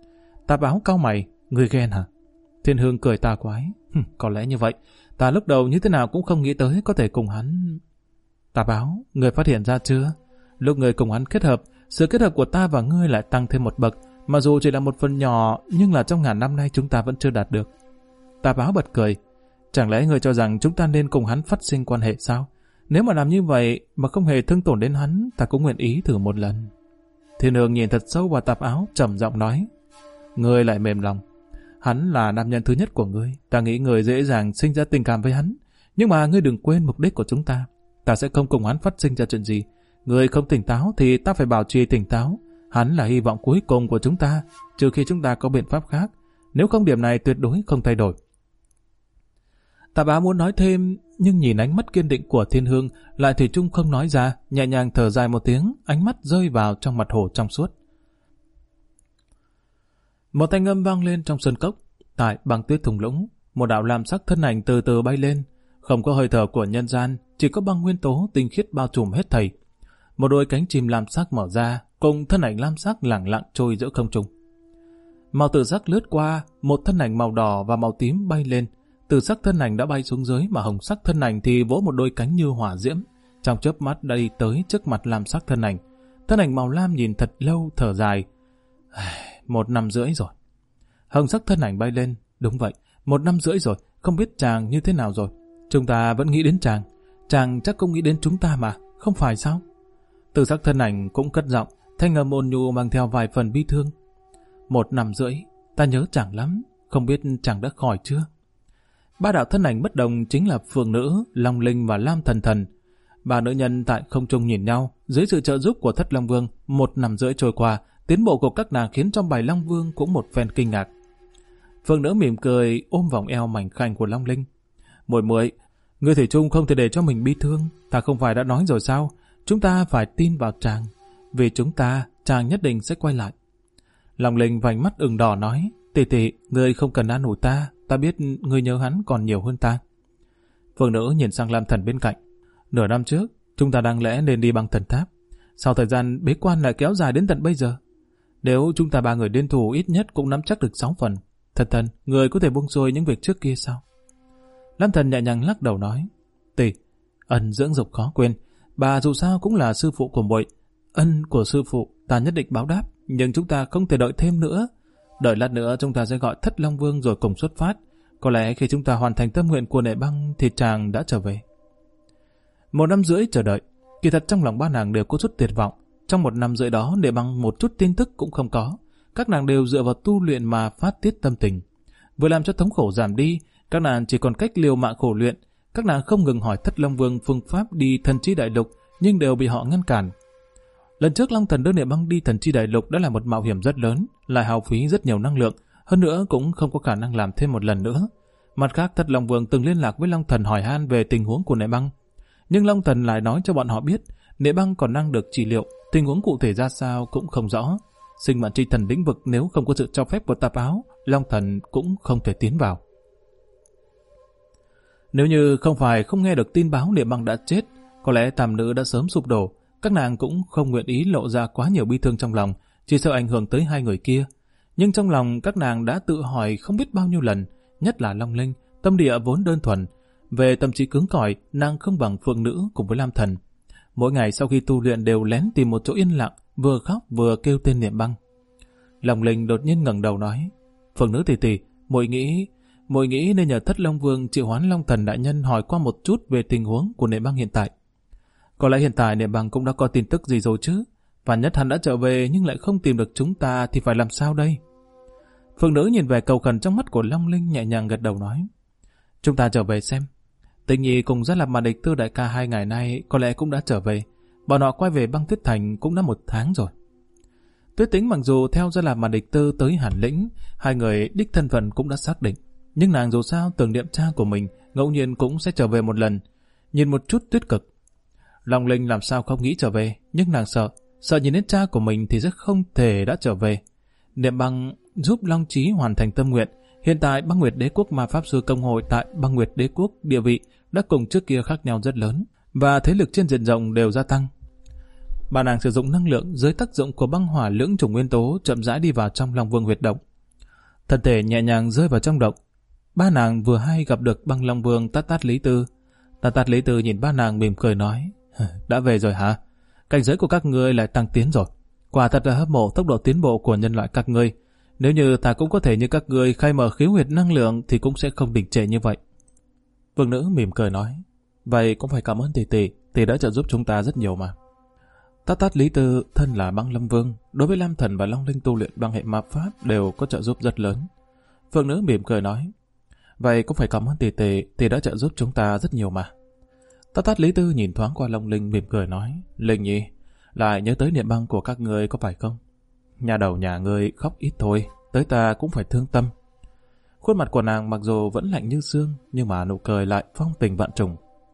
Tạp Áo cau mày, ngươi ghen hả? Thiên Hương cười tà quái, có lẽ như vậy, ta lúc đầu như thế nào cũng không nghĩ tới có thể cùng hắn. Tạp Áo, ngươi phát hiện ra chưa? Lúc ngươi cùng hắn kết hợp, sự kết hợp của ta và ngươi lại tăng thêm một bậc, mặc dù chỉ là một phần nhỏ, nhưng là trong ngàn năm nay chúng ta vẫn chưa đạt được. Tạp Áo bật cười, chẳng lẽ ngươi cho rằng chúng ta nên cùng hắn phát sinh quan hệ sao? Nếu mà làm như vậy mà không hề thương tổn đến hắn, ta cũng nguyện ý thử một lần. Thiên Hương nhìn thật sâu vào Tạp Áo, trầm giọng nói, ngươi lại mềm lòng. Hắn là nam nhân thứ nhất của ngươi, ta nghĩ ngươi dễ dàng sinh ra tình cảm với hắn, nhưng mà ngươi đừng quên mục đích của chúng ta. Ta sẽ không cùng hắn phát sinh ra chuyện gì. Ngươi không tỉnh táo thì ta phải bảo trì tỉnh táo. Hắn là hy vọng cuối cùng của chúng ta, trừ khi chúng ta có biện pháp khác. Nếu không, điểm này tuyệt đối không thay đổi. Tạp Áo muốn nói thêm, nhưng nhìn ánh mắt kiên định của Thiên Hương, lại thủy chung không nói ra, nhẹ nhàng thở dài một tiếng, ánh mắt rơi vào trong mặt hồ trong suốt. Một thanh âm vang lên trong sân cốc. Tại băng tuyết thung lũng, một đạo lam sắc thân ảnh từ từ bay lên, không có hơi thở của nhân gian, chỉ có băng nguyên tố tinh khiết bao trùm hết thảy. Một đôi cánh chim lam sắc mở ra, cùng thân ảnh lam sắc lẳng lặng trôi giữa không trung. Màu tử sắc lướt qua, một thân ảnh màu đỏ và màu tím bay lên. Tử sắc thân ảnh đã bay xuống dưới, mà hồng sắc thân ảnh thì vỗ một đôi cánh như hỏa diễm, trong chớp mắt đã đi tới trước mặt lam sắc thân ảnh. Thân ảnh màu lam nhìn thật lâu, thở dài. 1 năm rưỡi rồi. Hồng sắc thân ảnh bay lên, đúng vậy, 1 năm rưỡi rồi, không biết chàng như thế nào rồi. Chúng ta vẫn nghĩ đến chàng, chàng chắc cũng nghĩ đến chúng ta mà, không phải sao? Tử sắc thân ảnh cũng cất giọng, thanh âm ôn nhu mang theo vài phần bi thương. 1 năm rưỡi, ta nhớ chàng lắm, không biết chàng đã khỏi chưa? 3 đạo thân ảnh bất đồng chính là Phượng Nữ, Long Linh và Lam Thần Thần. Ba nữ nhân tại không trung nhìn nhau, dưới sự trợ giúp của Thất Long Vương, 1 năm rưỡi trôi qua, tiến bộ của các nàng khiến cho Bạch Long Vương cũng một phen kinh ngạc. Phượng Nữ mỉm cười ôm vòng eo mảnh khảnh của Long Linh. Muội muội, ngươi thủy chung không thể để cho mình bi thương, ta không phải đã nói rồi sao? Chúng ta phải tin vào chàng, vì chúng ta, chàng nhất định sẽ quay lại. Long Linh vành mắt ửng đỏ nói, tỷ tỷ, ngươi không cần an ủi ta biết ngươi nhớ hắn còn nhiều hơn ta. Phượng Nữ nhìn sang Lam Thần bên cạnh. Nửa năm trước, chúng ta đáng lẽ nên đi bằng thần tháp. Sau thời gian bế quan lại kéo dài đến tận bây giờ. Nếu chúng ta 3 người liên thủ ít nhất cũng nắm chắc được 6 phần. Thần, người có thể buông xuôi những việc trước kia sao? Lam Thần nhẹ nhàng lắc đầu nói, tỷ, ân dưỡng dục khó quên. Bà dù sao cũng là sư phụ của muội. Ân của sư phụ ta nhất định báo đáp, nhưng chúng ta không thể đợi thêm nữa. Đợi lát nữa chúng ta sẽ gọi Thất Long Vương rồi cùng xuất phát. Có lẽ khi chúng ta hoàn thành tâm nguyện của Nệ Băng thì chàng đã trở về. 1 năm rưỡi chờ đợi, kỳ thật trong lòng ba nàng đều có chút tuyệt vọng. Trong 1 năm rưỡi đó, Nệ Băng một chút tin tức cũng không có. Các nàng đều dựa vào tu luyện mà phát tiết tâm tình. Vừa làm cho thống khổ giảm đi, các nàng chỉ còn cách liều mạng khổ luyện. Các nàng không ngừng hỏi Thất Long Vương phương pháp đi Thần Chi Đại Lục, nhưng đều bị họ ngăn cản. Lần trước Long Thần đưa Nệ Băng đi Thần Chi Đại Lục đã là một mạo hiểm rất lớn, lại hao phí rất nhiều năng lượng, hơn nữa cũng không có khả năng làm thêm một lần nữa. Mặt khác, Thất Long Vương từng liên lạc với Long Thần hỏi han về tình huống của Nệ Băng, nhưng Long Thần lại nói cho bọn họ biết Nệ Băng còn đang được trị liệu, tình huống cụ thể ra sao cũng không rõ. Sinh mệnh chi thần lĩnh vực nếu không có sự cho phép của Tạp Áo, Long Thần cũng không thể tiến vào. Nếu như không phải không nghe được tin báo Nệ Băng đã chết, có lẽ Tam Nữ đã sớm sụp đổ. Các nàng cũng không nguyện ý lộ ra quá nhiều bi thương trong lòng, chỉ sợ ảnh hưởng tới 2 người kia. Nhưng trong lòng các nàng đã tự hỏi không biết bao nhiêu lần, nhất là Long Linh, tâm địa vốn đơn thuần. Về tâm trí cứng cỏi, nàng không bằng Phượng Nữ cùng với Lam Thần. Mỗi ngày sau khi tu luyện đều lén tìm một chỗ yên lặng, vừa khóc vừa kêu tên Niệm Băng. Long Linh đột nhiên ngẩng đầu nói, Phượng Nữ tỷ tỷ, muội nghĩ nên nhờ Thất Long Vương triệu hoán Long Thần đại nhân hỏi qua một chút về tình huống của Niệm Băng hiện tại. Có lẽ hiện tại Niệm Băng cũng đã có tin tức gì rồi chứ. Và nhất hắn đã trở về nhưng lại không tìm được chúng ta thì phải làm sao đây? Phượng Nữ nhìn về cầu khẩn trong mắt của Long Linh, nhẹ nhàng gật đầu nói, chúng ta trở về xem. Tịch Nhi cùng Gia Lạp Mà Địch Tư đại ca 2 ngày nay có lẽ cũng đã trở về. Bọn họ quay về Băng Tuyết Thành cũng đã 1 tháng rồi. Tuyết Tĩnh mặc dù theo Gia Lạp Mà Địch Tư tới Hàn Lĩnh, 2 người đích thân phận cũng đã xác định, nhưng nàng dù sao tưởng niệm cha của mình, ngẫu nhiên cũng sẽ trở về một lần, nhìn một chút Tuyết Cực. Long Linh làm sao không nghĩ trở về, nhưng nàng sợ nhìn đến cha của mình thì rất không thể đã trở về. Niệm Băng giúp Long Chí hoàn thành tâm nguyện. Hiện tại Băng Nguyệt Đế Quốc Ma Pháp Sư Công hội tại Băng Nguyệt Đế Quốc địa vị đã cùng trước kia khác nhau rất lớn, và thế lực trên diện rộng đều gia tăng. Bà nàng sử dụng năng lượng dưới tác dụng của băng hỏa lưỡng chủng nguyên tố chậm rãi đi vào trong Long Vương huyệt động. Thân thể nhẹ nhàng rơi vào trong động. Ba nàng vừa hay gặp được Băng Long Vương Tát Tát Lý Tư. Tát Tát Lý Tư nhìn ba nàng mỉm cười nói, đã về rồi hả? Cảnh giới của các ngươi lại tăng tiến rồi. Quả thật là hâm mộ tốc độ tiến bộ của nhân loại các ngươi. Nếu như ta cũng có thể như các ngươi khai mở khiếu huyệt năng lượng thì cũng sẽ không đình trệ như vậy. Vương Nữ mỉm cười nói, vậy cũng phải cảm ơn tỷ đã trợ giúp chúng ta rất nhiều mà. Tát Tát Lý Tư thân là Băng Lâm Vương, đối với Lam Thần và Long Linh tu luyện băng hệ ma pháp đều có trợ giúp rất lớn. Vương Nữ mỉm cười nói, vậy cũng phải cảm ơn tỷ đã trợ giúp chúng ta rất nhiều mà. Tát Tát Lý Tư nhìn thoáng qua Long Linh mỉm cười nói, Linh nhi, lại nhớ tới Niệm Băng của các ngươi có phải không? Nhà đầu nhà ngươi khóc ít thôi, tới ta cũng phải thương tâm. Khuôn mặt của nàng mặc dù vẫn lạnh như xương, nhưng mà nụ cười lại phong tình vạn trùng.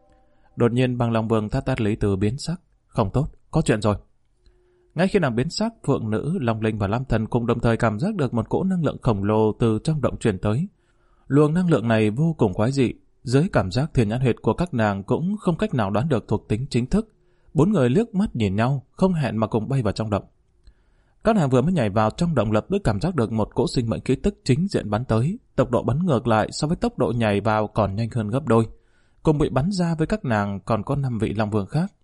Đột nhiên Băng Long Vương Tát Tát Lý Tư biến sắc, không tốt, có chuyện rồi. Ngay khi nàng biến sắc, Phượng Nữ, Long Linh và Lam Thần cùng đồng thời cảm giác được một cỗ năng lượng khổng lồ từ trong động truyền tới. Luồng năng lượng này vô cùng quái dị, dưới cảm giác thiên nhãn huyệt của các nàng cũng không cách nào đoán được thuộc tính chính thức. 4 người liếc mắt nhìn nhau, không hẹn mà cùng bay vào trong động. Các nàng vừa mới nhảy vào trong động lập tức cảm giác được một cỗ sinh mệnh khí tức chính diện bắn tới, tốc độ bắn ngược lại so với tốc độ nhảy vào còn nhanh hơn gấp đôi. Cùng bị bắn ra với các nàng còn có 5 vị Long Vương khác.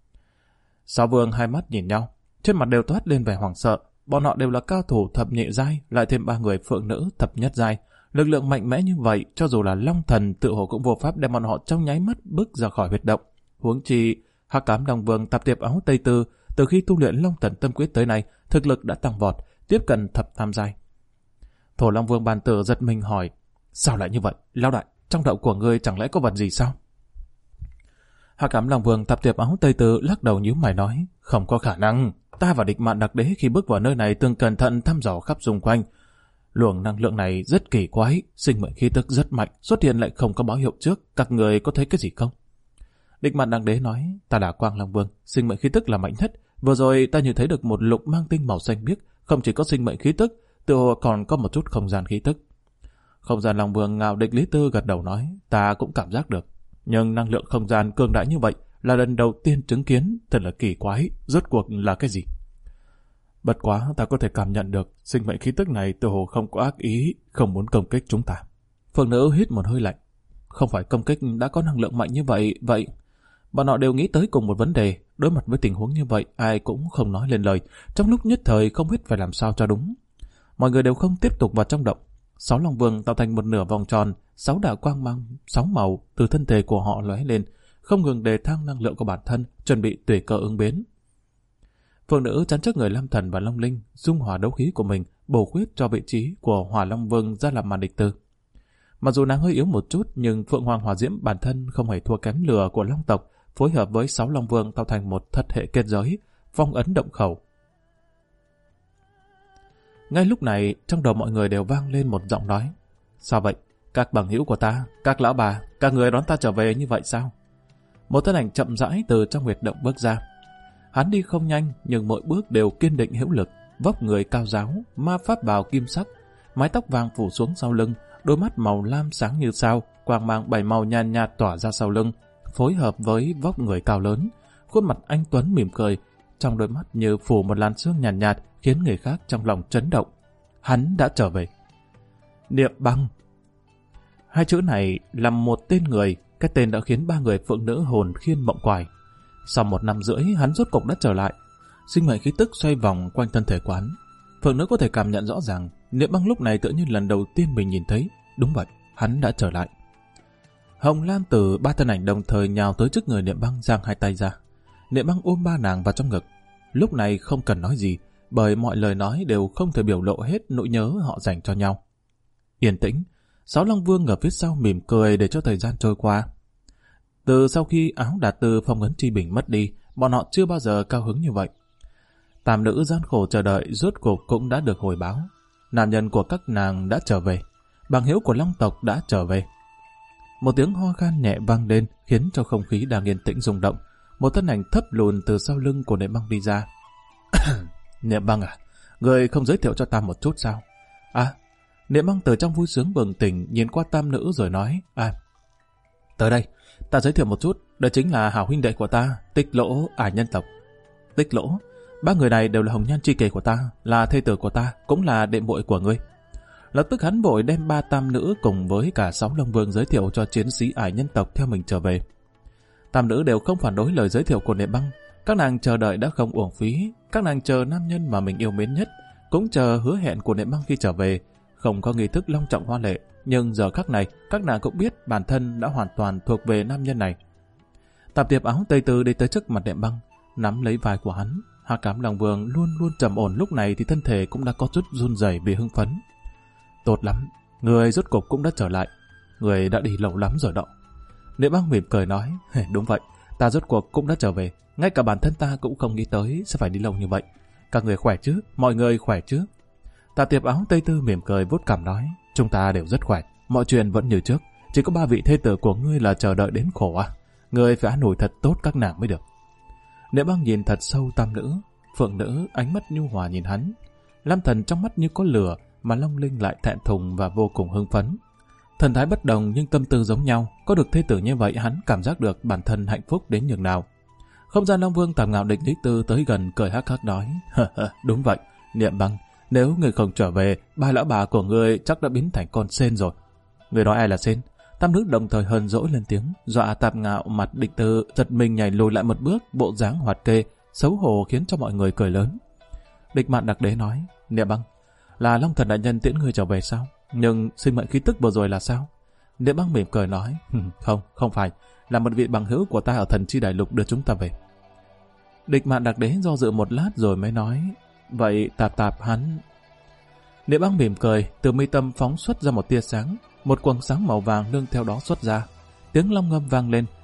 6 vương hai mắt nhìn nhau, trên mặt đều toát lên vẻ hoảng sợ. Bọn họ đều là cao thủ thập nhị giai, lại thêm 3 người Phượng Nữ thập nhất giai. Lực lượng mạnh mẽ như vậy, cho dù là Long Thần tự hồ cũng vô pháp đem bọn họ trong nháy mắt bước ra khỏi huyệt động. Huống chi Hắc Ám Long Vương Tạp Tiệp Áo Tây Tư từ khi tu luyện Long Thần Tâm Quyết tới nay, thực lực đã tăng vọt, tiếp cận thập tam giai. Thổ Long Vương Bàn Tử giật mình hỏi, sao lại như vậy? Lão đại, trong động của ngươi chẳng lẽ có vật gì sao? Hắc Ám Long Vương Tạp Tiệp Áo Tây Tư lắc đầu nhíu mày nói, không có khả năng. Ta và Địch Mạn Đặc Đế khi bước vào nơi này từng cẩn thận thăm dò khắp xung quanh. Luồng năng lượng này rất kỳ quái, sinh mệnh khí tức rất mạnh, xuất hiện lại không có báo hiệu trước. Các người có thấy cái gì không? Địch Mạn Đặc Đế nói, ta là Quang Long Vương, sinh mệnh khí tức là mạnh nhất. Vừa rồi ta như thấy được một lục mang tinh màu xanh biếc, không chỉ có sinh mệnh khí tức, tựa hồ còn có một chút không gian khí tức. Không gian Long Vương ngạo Địch Lý Tư gật đầu nói, ta cũng cảm giác được. Nhưng năng lượng không gian cường đại như vậy là lần đầu tiên chứng kiến, thật là kỳ quái, rốt cuộc là cái gì? Bất quá ta có thể cảm nhận được sinh mệnh khí tức này tựa hồ không có ác ý, không muốn công kích chúng ta. Phượng nữ hít một hơi lạnh. Không phải công kích đã có năng lượng mạnh như vậy, bọn họ đều nghĩ tới cùng một vấn đề. Đối mặt với tình huống như vậy, ai cũng không nói lên lời. Trong lúc nhất thời không biết phải làm sao cho đúng. Mọi người đều không tiếp tục vào trong động. 6 Long Vương tạo thành một nửa vòng tròn, 6 đạo quang mang, 6 màu từ thân thể của họ lóe lên, không ngừng đề thăng năng lượng của bản thân, chuẩn bị tùy cơ ứng biến. Phượng nữ chắn trước người Lam Thần và Long Linh, dung hỏa đấu khí của mình, bổ khuyết cho vị trí của Hỏa Long Vương ra làm màn địch tư. Mặc dù nàng hơi yếu một chút, nhưng Phượng Hoàng Hỏa Diễm bản thân không hề thua kém lửa của Long tộc, phối hợp với 6 Long Vương tạo thành một thất hệ kết giới, phong ấn động khẩu. Ngay lúc này, trong đầu mọi người đều vang lên một giọng nói. Sao vậy? Các bằng hữu của ta, các lão bà, các người đón ta trở về như vậy sao? Một thân ảnh chậm rãi từ trong huyệt động bước ra. Hắn đi không nhanh, nhưng mỗi bước đều kiên định hữu lực, vóc người cao ráo, ma pháp bào kim sắc, mái tóc vàng phủ xuống sau lưng, đôi mắt màu lam sáng như sao, quang mang 7 màu nhàn nhạt tỏa ra sau lưng, phối hợp với vóc người cao lớn, khuôn mặt anh tuấn mỉm cười, trong đôi mắt như phủ một làn sương nhàn nhạt, khiến người khác trong lòng chấn động. Hắn đã trở về. Niệm Băng. Hai chữ này là một tên người, cái tên đã khiến 3 người phượng nữ hồn khiên mộng quài. Sau 1 năm rưỡi, hắn rốt cục đã trở lại. Sinh mệnh khí tức xoay vòng quanh thân thể quán. Phượng nữ có thể cảm nhận rõ ràng, Niệm Băng lúc này tự như lần đầu tiên mình nhìn thấy. Đúng vậy, hắn đã trở lại. Hồng Lam Tử 3 thân ảnh đồng thời nhào tới trước người Niệm Băng, giang hai tay ra. Niệm Băng ôm 3 nàng vào trong ngực. Lúc này không cần nói gì, bởi mọi lời nói đều không thể biểu lộ hết nỗi nhớ họ dành cho nhau. Yên tĩnh, 6 Long Vương ở phía sau mỉm cười để cho thời gian trôi qua. Từ sau khi áo đạt từ phong ấn chi bình mất đi, bọn họ chưa bao giờ cao hứng như vậy. Tam nữ gian khổ chờ đợi rốt cuộc cũng đã được hồi báo. Nam nhân của các nàng đã trở về, bằng hữu của Long tộc đã trở về. Một tiếng ho khan nhẹ vang lên khiến cho không khí đang yên tĩnh rung động. Một thân ảnh thấp lùn từ sau lưng của Niệm Băng đi ra. Niệm Băng à, người không giới thiệu cho ta một chút sao? À, Niệm Băng từ trong vui sướng bừng tỉnh nhìn qua tam nữ rồi nói, tới đây, ta giới thiệu một chút, đó chính là hảo huynh đệ của ta, Tích Lỗ, Ải Nhân tộc. Tích Lỗ, 3 người này đều là hồng nhan chi kỷ của ta, là thê tử của ta, cũng là đệ muội của ngươi. Lập tức hắn vội đem 3 tam nữ cùng với cả 6 Long Vương giới thiệu cho chiến sĩ Ải Nhân tộc theo mình trở về. Tam nữ đều không phản đối lời giới thiệu của Niệm Băng, các nàng chờ đợi đã không uổng phí, các nàng chờ nam nhân mà mình yêu mến nhất, cũng chờ hứa hẹn của Niệm Băng khi trở về. Không có nghi thức long trọng hoa lệ, nhưng giờ khắc này các nàng cũng biết bản thân đã hoàn toàn thuộc về nam nhân này. Tạp Tiệp Áo Tây Tư đi tới trước mặt Niệm Băng, nắm lấy vai của hắn. Hắc Ám Long Vương luôn luôn trầm ổn, lúc này thì thân thể cũng đã có chút run rẩy vì hưng phấn. Tốt lắm, người rốt cục cũng đã trở lại, người đã đi lâu lắm rồi đó. Niệm Băng mỉm cười nói, đúng vậy, ta rốt cuộc cũng đã trở về, ngay cả bản thân ta cũng không nghĩ tới sẽ phải đi lâu như vậy. Các người khỏe chứ, mọi người khỏe chứ? Tạp Tiệp Áo Tây Tư mỉm cười vuốt cằm nói, chúng ta đều rất khỏe, mọi chuyện vẫn như trước, chỉ có 3 vị thê tử của ngươi là chờ đợi đến khổ à? Ngươi phải an ủi thật tốt các nàng mới được. Niệm Băng nhìn thật sâu tam nữ, phượng nữ ánh mắt nhu hòa nhìn hắn, Lam Thần trong mắt như có lửa, mà Long Linh lại thẹn thùng và vô cùng hưng phấn. Thần thái bất đồng nhưng tâm tư giống nhau, có được thê tử như vậy hắn cảm giác được bản thân hạnh phúc đến nhường nào. Không gian Long Vương Tàm Ngạo Địch Lý Tư tới gần cười hắc hắc nói, đúng vậy, Niệm Băng, nếu người không trở về, 3 lão bà của ngươi chắc đã biến thành con sên rồi. Người nói ai là sên? Tam nữ đồng thời hờn dỗi lên tiếng, dọa Tạp Ngạo mặt Địch Tư giật mình nhảy lùi lại một bước, bộ dáng hoạt kê, xấu hổ khiến cho mọi người cười lớn. Địch Mạn Đặc Đế nói, Niệm Băng, là Long Thần đại nhân tiễn ngươi trở về sao? Nhưng sinh mệnh khí tức vừa rồi là sao? Niệm Băng mỉm cười nói, không phải, là một vị bằng hữu của ta ở Thần Chi Đại Lục đưa chúng ta về. Địch Mạn Đặc Đế do dự một lát rồi mới nói, vậy Tạp hắn. Niệm Băng mỉm cười, từ mi tâm phóng xuất ra một tia sáng, một quầng sáng màu vàng nương theo đó xuất ra. Tiếng long ngâm vang lên,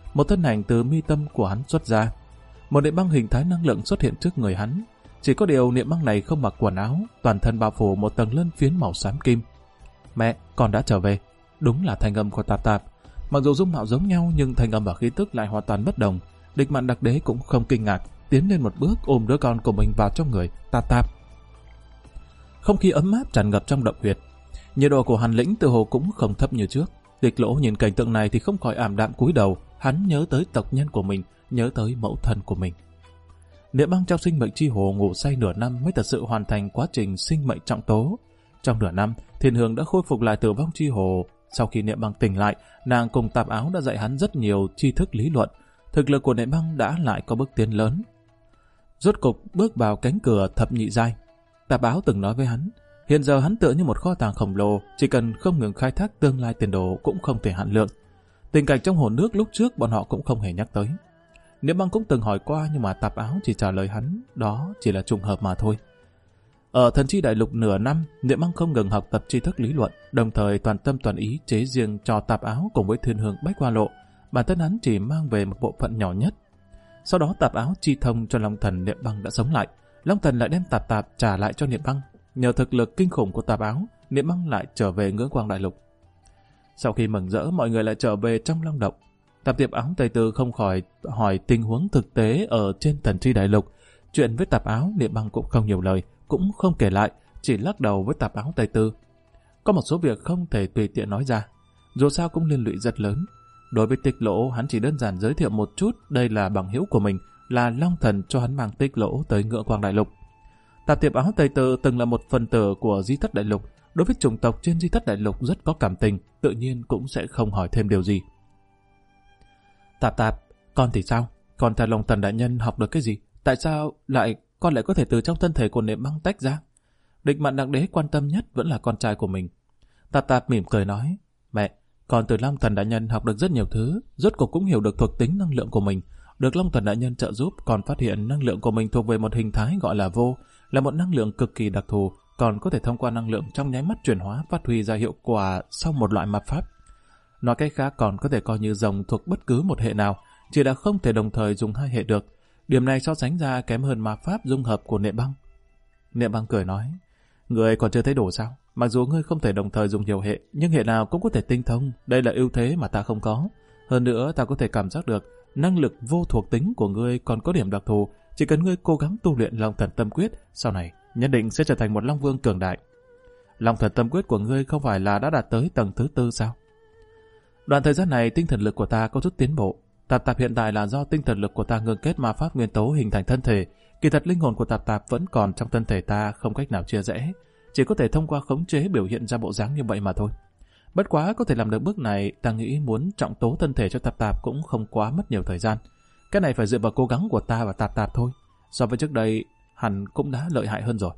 Một thân ảnh từ mi tâm của hắn xuất ra. Một niệm băng hình thái năng lượng xuất hiện trước người hắn. Chỉ có điều niệm băng này không mặc quần áo, toàn thân bao phủ một tầng lân phiến màu xám kim. Mẹ, con đã trở về. Đúng là thanh âm của Tạp Tạp. Mặc dù dung mạo giống nhau nhưng thanh âm và khí tức lại hoàn toàn bất đồng. Địch Mạn Đặc Đế cũng không kinh ngạc, tiến lên một bước ôm đứa con của mình vào trong người. Tạp Tạp. Không khí ấm áp tràn ngập trong động huyệt. Nhiệt độ của Hàn Lĩnh tự hồ cũng không thấp như trước. Địch Lỗ nhìn cảnh tượng này thì không khỏi ảm đạm cúi đầu. Hắn nhớ tới tộc nhân của mình, nhớ tới mẫu thân của mình. Niệm băng trong sinh mệnh chi hồ ngủ say nửa năm mới thật sự hoàn thành quá trình sinh mệnh trọng tố. Trong nửa năm, Thiên Hương đã khôi phục lại tử vong chi hồ. Sau khi Niệm băng tỉnh lại, nàng cùng Tạp Áo đã dạy hắn rất nhiều tri thức lý luận. Thực lực của Niệm băng đã lại có bước tiến lớn. Rốt cục bước vào cánh cửa thập nhị giai. Tạp Áo từng nói với hắn, hiện giờ hắn tựa như một kho tàng khổng lồ, chỉ cần không ngừng khai thác tương lai tiền đồ cũng không thể hạn lượng. Tình cảnh trong hồ nước lúc trước bọn họ cũng không hề nhắc tới. Niệm băng cũng từng hỏi qua nhưng mà Tạp Áo chỉ trả lời hắn, đó chỉ là trùng hợp mà thôi. Ở Thần Chi Đại Lục nửa năm, Niệm băng không ngừng học tập tri thức lý luận, đồng thời toàn tâm toàn ý chế riêng cho Tạp Áo cùng với Thiên Hương Bách Hoa Lộ. Bản thân hắn chỉ mang về một bộ phận nhỏ nhất. Sau đó Tạp Áo chi thông cho Long Thần, Niệm băng đã sống lại. Long Thần lại đem Tạp Tạp trả lại cho Niệm băng. Nhờ thực lực kinh khủng của Tạp Áo, Niệm băng lại trở về Ngưỡng Quang Đại Lục. Sau khi mừng rỡ, mọi người lại trở về trong Long Động. Tạp Tiệp Áo Tây Tư không khỏi hỏi tình huống thực tế ở trên Thần Chi Đại Lục. Chuyện với Tạp Áo, Niệm băng cũng không nhiều lời, cũng không kể lại, chỉ lắc đầu với Tạp Áo Tây Tư. Có một số việc không thể tùy tiện nói ra, dù sao cũng liên lụy rất lớn. Đối với Tích Lỗ, hắn chỉ đơn giản giới thiệu một chút đây là bằng hữu của mình, là Long Thần cho hắn mang Tích Lỗ tới Ngưỡng Quang Đại Lục. Tạp Tiệp Áo Tây Tư từng là một phần tử của Di Thất Đại Lục, đối với chủng tộc trên Di Thất Đại Lục rất có cảm tình, tự nhiên cũng sẽ không hỏi thêm điều gì. Tạp Tạp, con thì sao? Con theo Long Thần đại nhân học được cái gì? Tại sao con lại có thể từ trong thân thể của Niệm băng tách ra? Địch Mạn Đặc Đế quan tâm nhất vẫn là con trai của mình. Tạp Tạp mỉm cười nói, mẹ, con từ Long Thần đại nhân học được rất nhiều thứ, rốt cuộc cũng hiểu được thuộc tính năng lượng của mình. Được Long Thần đại nhân trợ giúp, còn phát hiện năng lượng của mình thuộc về một hình thái gọi là vô, là một năng lượng cực kỳ đặc thù, còn có thể thông qua năng lượng trong nháy mắt chuyển hóa phát huy ra hiệu quả sau một loại ma pháp. Nói cách khác, còn có thể coi như rồng thuộc bất cứ một hệ nào, chỉ là không thể đồng thời dùng hai hệ được. Điểm này so sánh ra kém hơn ma pháp dung hợp của Niệm băng. Niệm băng cười nói, người còn chưa thấy đủ sao? Mặc dù ngươi không thể đồng thời dùng nhiều hệ, nhưng hệ nào cũng có thể tinh thông, đây là ưu thế mà ta không có. Hơn nữa, ta có thể cảm giác được năng lực vô thuộc tính của ngươi còn có điểm đặc thù, chỉ cần ngươi cố gắng tu luyện Long Thần Tâm Quyết, sau này nhất định sẽ trở thành một Long Vương cường đại. Long Thần Tâm Quyết của ngươi không phải là đã đạt tới tầng thứ 4 sao? Đoạn thời gian này tinh thần lực của ta có chút tiến bộ. Tạp Tạp hiện tại là do tinh thần lực của ta ngưng kết ma pháp nguyên tố hình thành thân thể. Kỳ thật linh hồn của Tạp Tạp vẫn còn trong thân thể ta, không cách nào chia rẽ, chỉ có thể thông qua khống chế biểu hiện ra bộ dáng như vậy mà thôi. Bất quá có thể làm được bước này, ta nghĩ muốn trọng tố thân thể cho Tạp Tạp cũng không quá mất nhiều thời gian. Cái này phải dựa vào cố gắng của ta và Tạp Tạp thôi. So với trước đây, hẳn cũng đã lợi hại hơn rồi.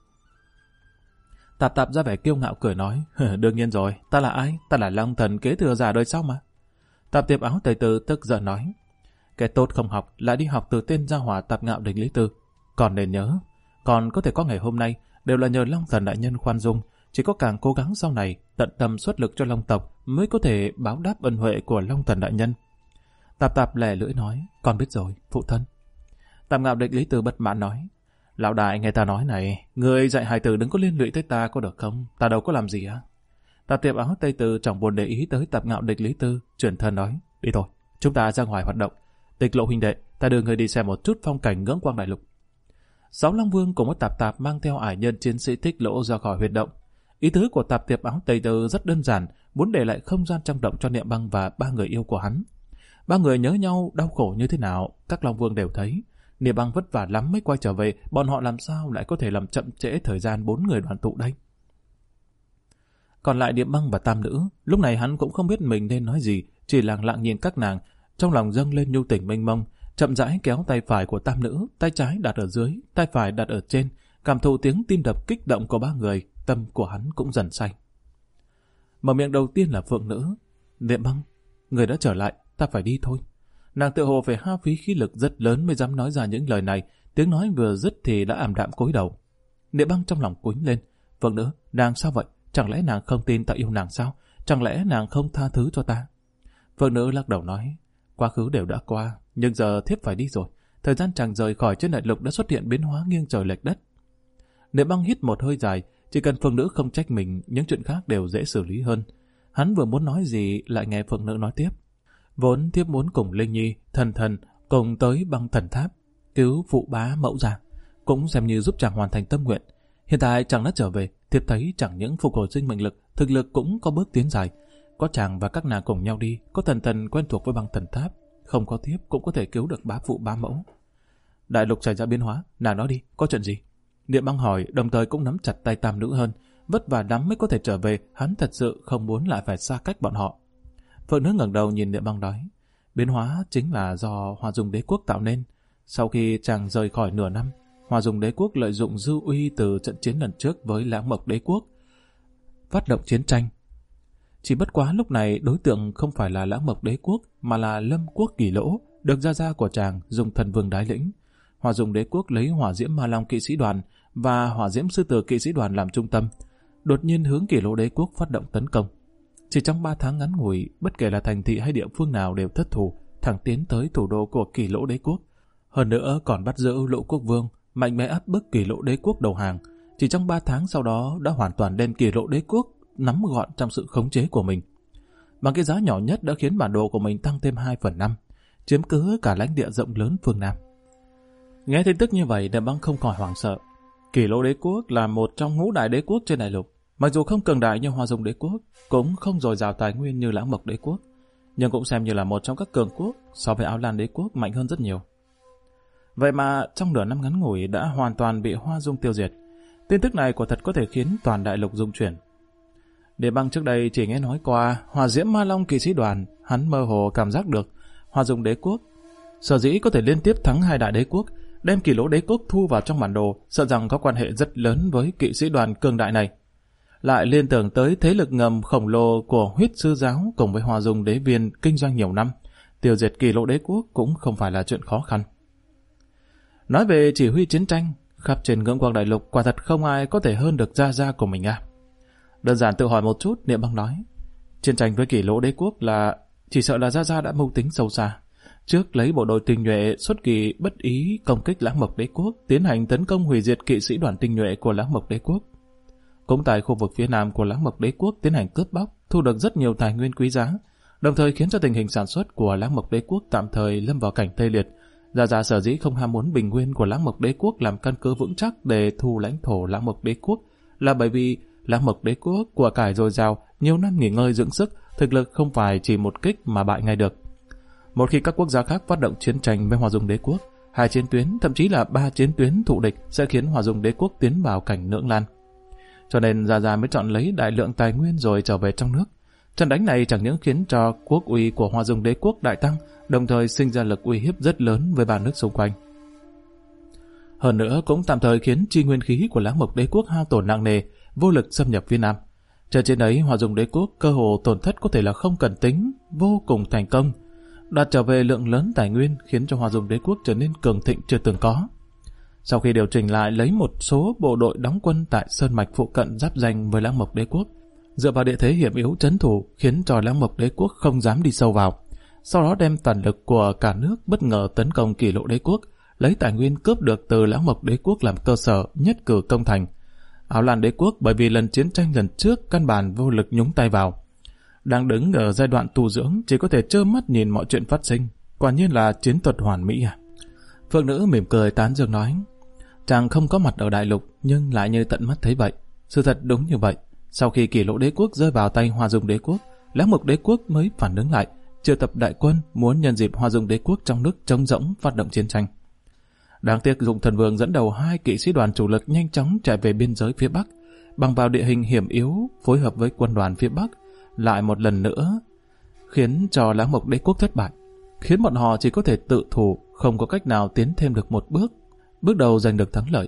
Tạp Tạp ra vẻ kiêu ngạo cười nói, đương nhiên rồi, ta là ai? Ta là Long Thần kế thừa giả đời sau mà. Tạp Tiệp Áo Tây Tư tức giận nói, kẻ tốt không học lại đi học từ tên gia hỏa Tạp Ngạo Đỉnh Lý Tư. Còn nên nhớ, còn có thể có ngày hôm nay đều là nhờ Long Thần đại nhân khoan dung. Chỉ có càng cố gắng sau này, tận tâm xuất lực cho Long tộc mới có thể báo đáp ân huệ của Long Thần đại nhân. Tạp Tạp lè lưỡi nói, con biết rồi, phụ thân. Tạp Ngạo Đỉnh Lý Tư bất mãn nói, lão đại nghe ta nói này, người dạy hài tử đừng có liên lụy tới ta có được không? Ta đâu có làm gì á? Tạp Tiệp Áo Tây Tư chẳng buồn để ý tới Tạp Ngạo Đỉnh Lý Tư, chuyển thân nói, đi thôi, chúng ta ra ngoài hoạt động. Tịch Lộ huynh đệ, ta đưa người đi xem một chút phong cảnh Ngưỡng Quang Đại Lục. 6 Long Vương cùng với Tạp Tạp mang theo ải nhân chiến sĩ Tích Lỗ ra khỏi huyệt động. Ý tứ của Tạp Tiệp Áo Tây Tư rất đơn giản, muốn để lại không gian trong động cho Niệm băng và 3 người yêu của hắn. 3 người nhớ nhau đau khổ như thế nào, các Long Vương đều thấy. Niệm băng vất vả lắm mới quay trở về, bọn họ làm sao lại có thể làm chậm trễ thời gian 4 người đoàn tụ đây? Còn lại Niệm băng và Tam Nữ, lúc này hắn cũng không biết mình nên nói gì, chỉ lặng lặng nhìn các nàng, trong lòng dâng lên nhu tình mênh mông, chậm rãi kéo tay phải của Tam Nữ, tay trái đặt ở dưới, tay phải đặt ở trên, cảm thụ tiếng tim đập kích động của 3 người, tâm của hắn cũng dần say. Mở miệng đầu tiên là Phượng Nữ, Niệm băng, người đã trở lại, ta phải đi thôi. Nàng tự hồ phải hao phí khí lực rất lớn mới dám nói ra những lời này, tiếng nói vừa dứt thì đã ảm đạm cúi đầu. Niệm băng trong lòng quýnh lên, Phượng Nữ, nàng sao vậy? Chẳng lẽ nàng không tin ta yêu nàng sao? Chẳng lẽ nàng không tha thứ cho ta? Phượng Nữ lắc đầu nói, quá khứ đều đã qua, nhưng giờ thiếp phải đi rồi. Thời gian chàng rời khỏi trên đại lục đã xuất hiện biến hóa nghiêng trời lệch đất. Niệm Băng hít một hơi dài, chỉ cần Phượng Nữ không trách mình, những chuyện khác đều dễ xử lý hơn. Hắn vừa muốn nói gì lại nghe Phượng Nữ nói tiếp. Vốn thiếp muốn cùng Linh Nhi, thần cùng tới Băng Thần Tháp, cứu phụ bá mẫu già, cũng xem như giúp chàng hoàn thành tâm nguyện. Hiện tại chàng đã trở về, thiếp thấy chẳng những phục hồi sinh mệnh lực, thực lực cũng có bước tiến dài. Có chàng và các nàng cùng nhau đi, có thần quen thuộc với Băng Thần Tháp, không có thiếp cũng có thể cứu được bá phụ bá mẫu. Đại lục xảy ra biến hóa, nàng nói đi, có chuyện gì? Niệm Băng hỏi, đồng thời cũng nắm chặt tay tam nữ hơn. Vất vả lắm mới có thể trở về, hắn thật sự không muốn lại phải xa cách bọn họ. Phượng Nữ ngẩng đầu nhìn Niệm Băng nói, biến hóa chính là do Hoa Dung Đế Quốc tạo nên. Sau khi chàng rời khỏi nửa năm, Hoa Dung Đế Quốc lợi dụng dư uy từ trận chiến lần trước với Lãng Mộc Đế Quốc, phát động chiến tranh. Chỉ bất quá lúc này đối tượng không phải là Lãng Mộc Đế Quốc mà là Lâm Quốc Kỳ Lỗ, được gia gia của chàng dùng thần vương đái lĩnh. Hoa Dung Đế Quốc lấy Hỏa Diễm Ma Long kỵ sĩ đoàn và Hỏa Diễm Sư Tử kỵ sĩ đoàn làm trung tâm, đột nhiên hướng Kỳ Lỗ Đế Quốc phát động tấn công. Chỉ trong 3 tháng ngắn ngủi, bất kể là thành thị hay địa phương nào đều thất thủ, thẳng tiến tới thủ đô của Kỳ Lỗ Đế Quốc. Hơn nữa còn bắt giữ Lỗ Quốc Vương, mạnh mẽ áp bức Kỳ Lỗ Đế Quốc đầu hàng. Chỉ trong 3 tháng sau đó đã hoàn toàn đem Kỳ Lỗ Đế Quốc nắm gọn trong sự khống chế của mình. Bằng cái giá nhỏ nhất đã khiến bản đồ của mình tăng thêm 2/5, chiếm cứ cả lãnh địa rộng lớn phương Nam. Nghe tin tức như vậy, Niệm Băng không khỏi hoảng sợ. Kỳ Lỗ Đế Quốc là một trong ngũ đại đế quốc trên đại lục, mặc dù không cường đại như Hoa Dung Đế Quốc, cũng không dồi dào tài nguyên như Lãng Mộc Đế Quốc, nhưng cũng xem như là một trong các cường quốc, so với Áo Lan Đế Quốc mạnh hơn rất nhiều. Vậy mà trong nửa năm ngắn ngủi đã hoàn toàn bị Hoa Dung tiêu diệt. Tin tức này quả thật có thể khiến toàn đại lục rung chuyển. Niệm Băng trước đây chỉ nghe nói qua Hỏa Diễm Ma Long kỵ sĩ đoàn, hắn mơ hồ cảm giác được Hoa Dung Đế Quốc sở dĩ có thể liên tiếp thắng 2 đại đế quốc, đem Kỳ Lỗ Đế Quốc thu vào trong bản đồ, sợ rằng có quan hệ rất lớn với kỵ sĩ đoàn cường đại này. Lại liên tưởng tới thế lực ngầm khổng lồ của Huyết Sư Giáo cùng với Hoa Dung Đế Viên kinh doanh nhiều năm, tiêu diệt Kỳ Lỗ Đế Quốc cũng không phải là chuyện khó khăn. Nói về chỉ huy chiến tranh, khắp trên ngưỡng quang đại lục quả thật không ai có thể hơn được gia gia của mình à. Đơn giản tự hỏi một chút, Niệm Băng nói, chiến tranh với Kỳ Lỗ Đế Quốc là chỉ sợ là gia gia đã mưu tính sâu xa. Trước lấy bộ đội tinh nhuệ xuất kỳ bất ý công kích Lãng Mộc Đế Quốc, tiến hành tấn công hủy diệt kỵ sĩ đoàn tinh nhuệ của Lãng Mộc Đế Quốc. Cũng tại khu vực phía nam của Lãng Mộc Đế Quốc tiến hành cướp bóc, thu được rất nhiều tài nguyên quý giá, đồng thời khiến cho tình hình sản xuất của Lãng Mộc Đế Quốc tạm thời lâm vào cảnh tê liệt. Gia gia sở dĩ không ham muốn bình nguyên của Lãng Mộc Đế Quốc làm căn cứ vững chắc để thu lãnh thổ Lãng Mộc Đế Quốc là bởi vì Lãng Mộc Đế Quốc của cải dồi dào, nhiều năm nghỉ ngơi dưỡng sức, thực lực không phải chỉ một kích mà bại ngay được. Một khi các quốc gia khác phát động chiến tranh với Hoa Dung Đế Quốc, 2 chiến tuyến, thậm chí là 3 chiến tuyến thù địch sẽ khiến Hoa Dung Đế Quốc tiến vào cảnh lưỡng lan. Cho nên Gia Gia mới chọn lấy đại lượng tài nguyên rồi trở về trong nước. Trận đánh này chẳng những khiến cho quốc uy của Hoa Dung Đế Quốc đại tăng, đồng thời sinh ra lực uy hiếp rất lớn với 3 nước xung quanh. Hơn nữa cũng tạm thời khiến chi nguyên khí của Lãng Mộc Đế Quốc hao tổn nặng nề, vô lực xâm nhập phía Nam. Trận chiến ấy Hoa Dung Đế Quốc cơ hồ tổn thất có thể là không cần tính, vô cùng thành công, đạt trở về lượng lớn tài nguyên khiến cho Hoa Dung Đế Quốc trở nên cường thịnh chưa từng có. Sau khi điều chỉnh lại lấy một số bộ đội đóng quân tại sơn mạch phụ cận giáp danh với Lãng Mộc Đế Quốc, dựa vào địa thế hiểm yếu trấn thủ khiến cho Lãng Mộc Đế Quốc không dám đi sâu vào. Sau đó đem toàn lực của cả nước bất ngờ tấn công Kỳ Lỗ Đế Quốc, lấy tài nguyên cướp được từ Lãng Mộc Đế Quốc làm cơ sở nhất cử công thành. Áo Lan Đế Quốc bởi vì lần chiến tranh lần trước căn bản vô lực nhúng tay vào, đang đứng ở giai đoạn tu dưỡng, chỉ có thể trơ mắt nhìn mọi chuyện phát sinh. Quả nhiên là chiến thuật hoàn mỹ à. Phượng Nữ mỉm cười tán dương nói, chàng không có mặt ở đại lục nhưng lại như tận mắt thấy vậy. Sự thật đúng như vậy. Sau khi Kỳ Lỗ Đế Quốc rơi vào tay Hoa Dung Đế Quốc, Lãng Mộc Đế Quốc mới phản ứng lại, triệu tập đại quân muốn nhân dịp Hoa Dung Đế Quốc trong nước trống rỗng phát động chiến tranh. Đáng tiếc Dụng Thần Vương dẫn đầu 2 kỵ sĩ đoàn chủ lực nhanh chóng chạy về biên giới phía Bắc, bằng vào địa hình hiểm yếu phối hợp với quân đoàn phía Bắc, lại một lần nữa khiến cho Lãng Mộc Đế Quốc thất bại, khiến bọn họ chỉ có thể tự thủ, không có cách nào tiến thêm được một bước, bước đầu giành được thắng lợi.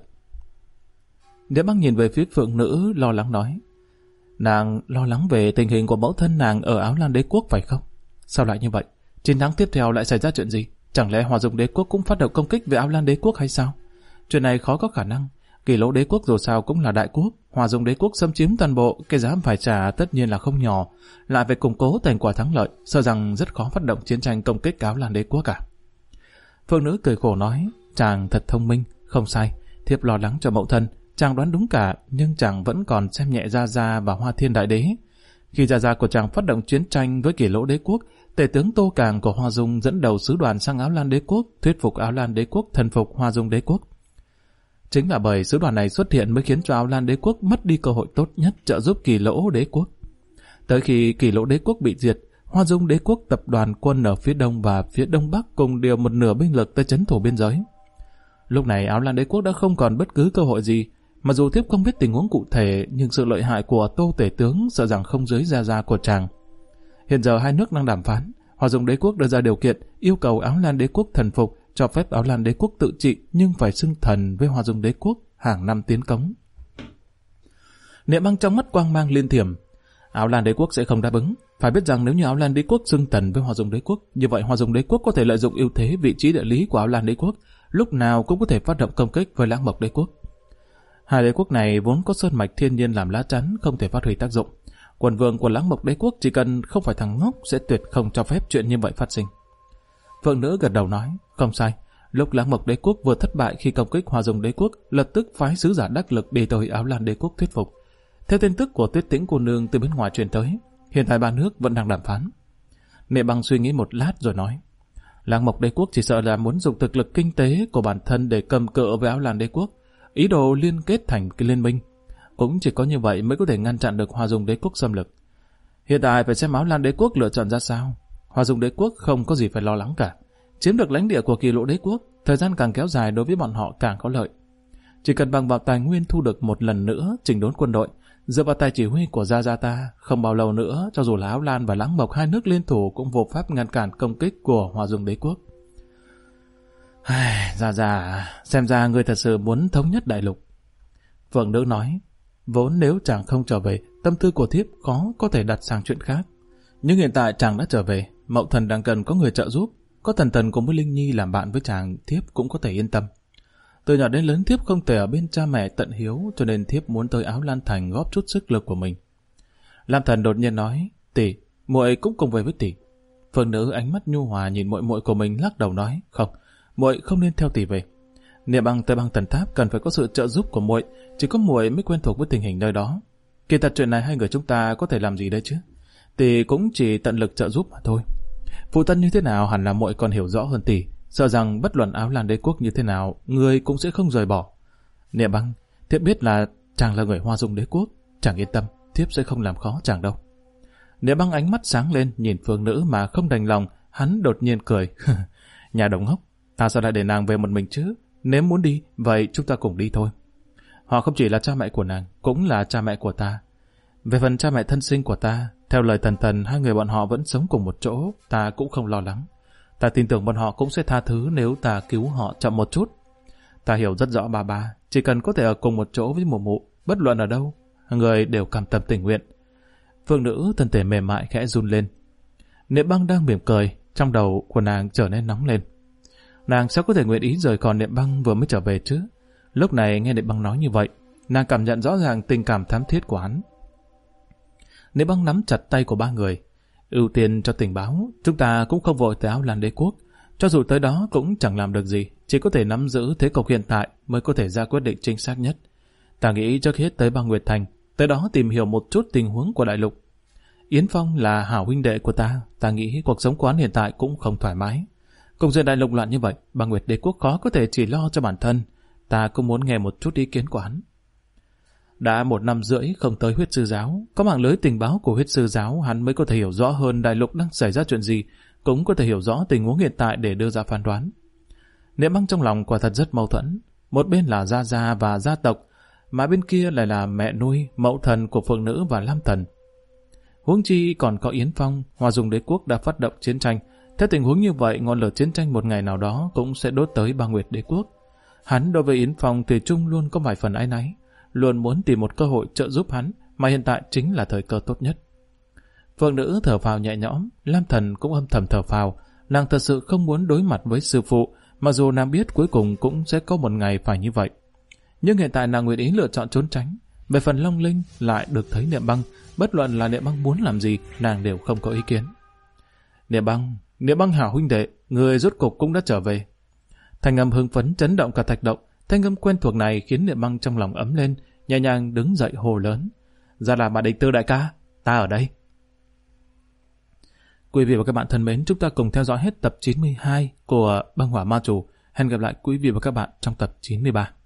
Niệm Băng nhìn về phía Phượng Nữ lo lắng nói, nàng lo lắng về tình hình của mẫu thân nàng ở Áo Lan Đế Quốc phải không? Sao lại như vậy? Chiến thắng tiếp theo lại xảy ra chuyện gì? Chẳng lẽ Hoa Dung Đế Quốc cũng phát động công kích về Áo Lan Đế Quốc hay sao? Chuyện này khó có khả năng. Kỳ Lỗ đế quốc dù sao cũng là đại quốc, Hoa Dung đế quốc xâm chiếm toàn bộ, cái giá phải trả tất nhiên là không nhỏ, lại phải củng cố thành quả thắng lợi, sợ rằng rất khó phát động chiến tranh công kích Áo Lan đế quốc cả. Phương nữ cười khổ nói, chàng thật thông minh, không sai, thiếp lo lắng cho mẫu thân, chàng đoán đúng cả, nhưng chàng vẫn còn xem nhẹ Gia Gia và Hoa Thiên đại đế. Khi Gia Gia của chàng phát động chiến tranh với Kỳ Lỗ đế quốc, tể tướng Tô Càng của Hoa Dung dẫn đầu sứ đoàn sang Áo Lan đế quốc, thuyết phục Áo Lan đế quốc thần phục Hoa Dung đế quốc. Chính là bởi sứ đoàn này xuất hiện mới khiến cho Áo Lan đế quốc mất đi cơ hội tốt nhất trợ giúp Kỳ Lỗ đế quốc. Tới khi Kỳ Lỗ đế quốc bị diệt, Hoa Dung đế quốc tập đoàn quân ở phía đông và phía đông bắc cùng điều một nửa binh lực tới trấn thủ biên giới. Lúc này Áo Lan đế quốc đã không còn bất cứ cơ hội gì, mà dù thiếp không biết tình huống cụ thể, nhưng sự lợi hại của Tô tể tướng sợ rằng không dưới Gia Gia của chàng. Hiện giờ hai nước đang đàm phán, Hoa Dung đế quốc đưa ra điều kiện yêu cầu Áo Lan đế quốc thần phục, cho phép Áo Lan đế quốc tự trị nhưng phải xưng thần với Hoa Dung đế quốc, hàng năm tiến cống. Niệm Băng trong mắt quang mang liên thiểm, Áo Lan đế quốc sẽ không đáp ứng. Phải biết rằng nếu như Áo Lan đế quốc xưng thần với Hoa Dung đế quốc, như vậy Hoa Dung đế quốc có thể lợi dụng ưu thế vị trí địa lý của Áo Lan đế quốc, lúc nào cũng có thể phát động công kích với Lãng Mộc đế quốc. Hai đế quốc này vốn có sơn mạch thiên nhiên làm lá chắn, không thể phát huy tác dụng. Quần vương của Lãng Mộc đế quốc chỉ cần không phải thằng ngốc sẽ tuyệt không cho phép chuyện như vậy phát sinh. Phượng nữ gật đầu nói, không sai. Lúc Lãng Mộc đế quốc vừa thất bại khi công kích Hoa Dung đế quốc, lập tức phái sứ giả đắc lực đi tới Áo Lan đế quốc thuyết phục. Theo tin tức của Tuyết Tĩnh cô nương từ bên ngoài truyền tới, hiện tại ba nước vẫn đang đàm phán. Niệm Băng suy nghĩ một lát rồi nói, Lãng Mộc đế quốc chỉ sợ là muốn dùng thực lực kinh tế của bản thân để cầm cự với Áo Lan đế quốc, ý đồ liên kết thành cái liên minh. Cũng chỉ có như vậy mới có thể ngăn chặn được Hoa Dung đế quốc xâm lược. Hiện tại phải xem Áo Lan đế quốc lựa chọn ra sao. Hoa Dung đế quốc không có gì phải lo lắng cả. Chiếm được lãnh địa của Kỳ Lỗ đế quốc, thời gian càng kéo dài đối với bọn họ càng có lợi. Chỉ cần bằng vào tài nguyên thu được một lần nữa chỉnh đốn quân đội, dựa vào tài chỉ huy của Gia Gia ta, không bao lâu nữa cho dù là Áo Lan và Lãng Mộc hai nước liên thủ cũng vô pháp ngăn cản công kích của Hoa Dung đế quốc. Gia Gia, xem ra người thật sự muốn thống nhất đại lục. Phượng nữ nói, vốn nếu chàng không trở về, tâm tư của thiếp khó có thể đặt sang chuyện khác. Nhưng hiện tại chàng đã trở về, mậu thần đang cần có người trợ giúp, có Thần Thần cùng với Linh Nhi làm bạn với chàng, thiếp cũng có thể yên tâm. Từ nhỏ đến lớn thiếp không thể ở bên cha mẹ tận hiếu, cho nên thiếp muốn tới Áo Lan thành góp chút sức lực của mình. Lam Thần đột nhiên nói, tỷ, muội cũng cùng về với tỷ. Phượng nữ ánh mắt nhu hòa nhìn muội muội của mình lắc đầu nói, không, muội không nên theo tỷ về. Niệm Băng tới Băng Thần Tháp cần phải có sự trợ giúp của muội, chỉ có muội mới quen thuộc với tình hình nơi đó. Kỳ thật chuyện này hai người chúng ta có thể làm gì đấy chứ? Tỷ cũng chỉ tận lực trợ giúp mà thôi. Phụ thân như thế nào hẳn là muội còn hiểu rõ hơn tỷ, sợ rằng bất luận Áo Lan đế quốc như thế nào, người cũng sẽ không rời bỏ. Niệm Băng, thiếp biết là chàng là người Hoa Dung đế quốc, chàng yên tâm, thiếp sẽ không làm khó chàng đâu. Niệm Băng ánh mắt sáng lên nhìn Phương nữ mà không đành lòng, hắn đột nhiên cười. Nhà đồng ngốc, ta sao lại để nàng về một mình chứ? Nếu muốn đi, vậy chúng ta cùng đi thôi. Họ không chỉ là cha mẹ của nàng, cũng là cha mẹ của ta. Về phần cha mẹ thân sinh của ta, theo lời Thần Thần, hai người bọn họ vẫn sống cùng một chỗ, ta cũng không lo lắng. Ta tin tưởng bọn họ cũng sẽ tha thứ nếu ta cứu họ chậm một chút. Ta hiểu rất rõ bà, chỉ cần có thể ở cùng một chỗ với mụ mụ, bất luận ở đâu, người đều cam tâm tình nguyện. Phương nữ thân thể mềm mại khẽ run lên. Niệm Băng đang mỉm cười, trong đầu của nàng trở nên nóng lên. Nàng sao có thể nguyện ý rời khỏi Niệm Băng vừa mới trở về chứ? Lúc này nghe Niệm Băng nói như vậy, nàng cảm nhận rõ ràng tình cảm thắm thiết của hắn. Niệm Băng nắm chặt tay của ba người. Ưu tiên cho tình báo, chúng ta cũng không vội tới Áo Lan đế quốc. Cho dù tới đó cũng chẳng làm được gì, chỉ có thể nắm giữ thế cục hiện tại mới có thể ra quyết định chính xác nhất. Ta nghĩ trước hết tới Băng Nguyệt Thành, tới đó tìm hiểu một chút tình huống của đại lục. Yến Phong là hảo huynh đệ của ta nghĩ cuộc sống của hắn hiện tại cũng không thoải mái. Cùng giữa đại lục loạn như vậy, Băng Nguyệt đế quốc khó có thể chỉ lo cho bản thân. Ta cũng muốn nghe một chút ý kiến của hắn. Đã 1 năm rưỡi không tới huyết sư giáo, có mạng lưới tình báo của huyết sư giáo, hắn mới có thể hiểu rõ hơn đại lục đang xảy ra chuyện gì, cũng có thể hiểu rõ tình huống hiện tại để đưa ra phán đoán. Niệm Băng trong lòng quả thật rất mâu thuẫn, một bên là Gia Gia và gia tộc, mà bên kia lại là mẹ nuôi, mẫu thần của Phượng nữ và Lam Thần. Huống chi còn có Yến Phong, Hoa Dung đế quốc đã phát động chiến tranh. Theo tình huống như vậy, ngọn lửa chiến tranh một ngày nào đó cũng sẽ đốt tới Băng Nguyệt đế quốc. Hắn đối với Yến Phong thủy chung luôn có vài phần áy náy, luôn muốn tìm một cơ hội trợ giúp hắn, mà hiện tại chính là thời cơ tốt nhất. Phượng nữ thở phào nhẹ nhõm, Lam Thần cũng âm thầm thở phào, nàng thật sự không muốn đối mặt với sư phụ, mặc dù nàng biết cuối cùng cũng sẽ có một ngày phải như vậy. Nhưng hiện tại nàng nguyện ý lựa chọn trốn tránh. Về phần Long Linh lại được thấy Niệm Băng, bất luận là Niệm Băng muốn làm gì, nàng đều không có ý kiến. Niệm Băng hảo huynh đệ, người rốt cục cũng đã trở về. Thanh âm hưng phấn chấn động cả thạch động. Thanh âm quen thuộc này khiến Niệm Băng trong lòng ấm lên, nhẹ nhàng đứng dậy hô lớn. Ra là bà Địch Tư đại ca, ta ở đây. Quý vị và các bạn thân mến, chúng ta cùng theo dõi hết tập 92 của Băng Hỏa Ma Chủ. Hẹn gặp lại quý vị và các bạn trong tập 93.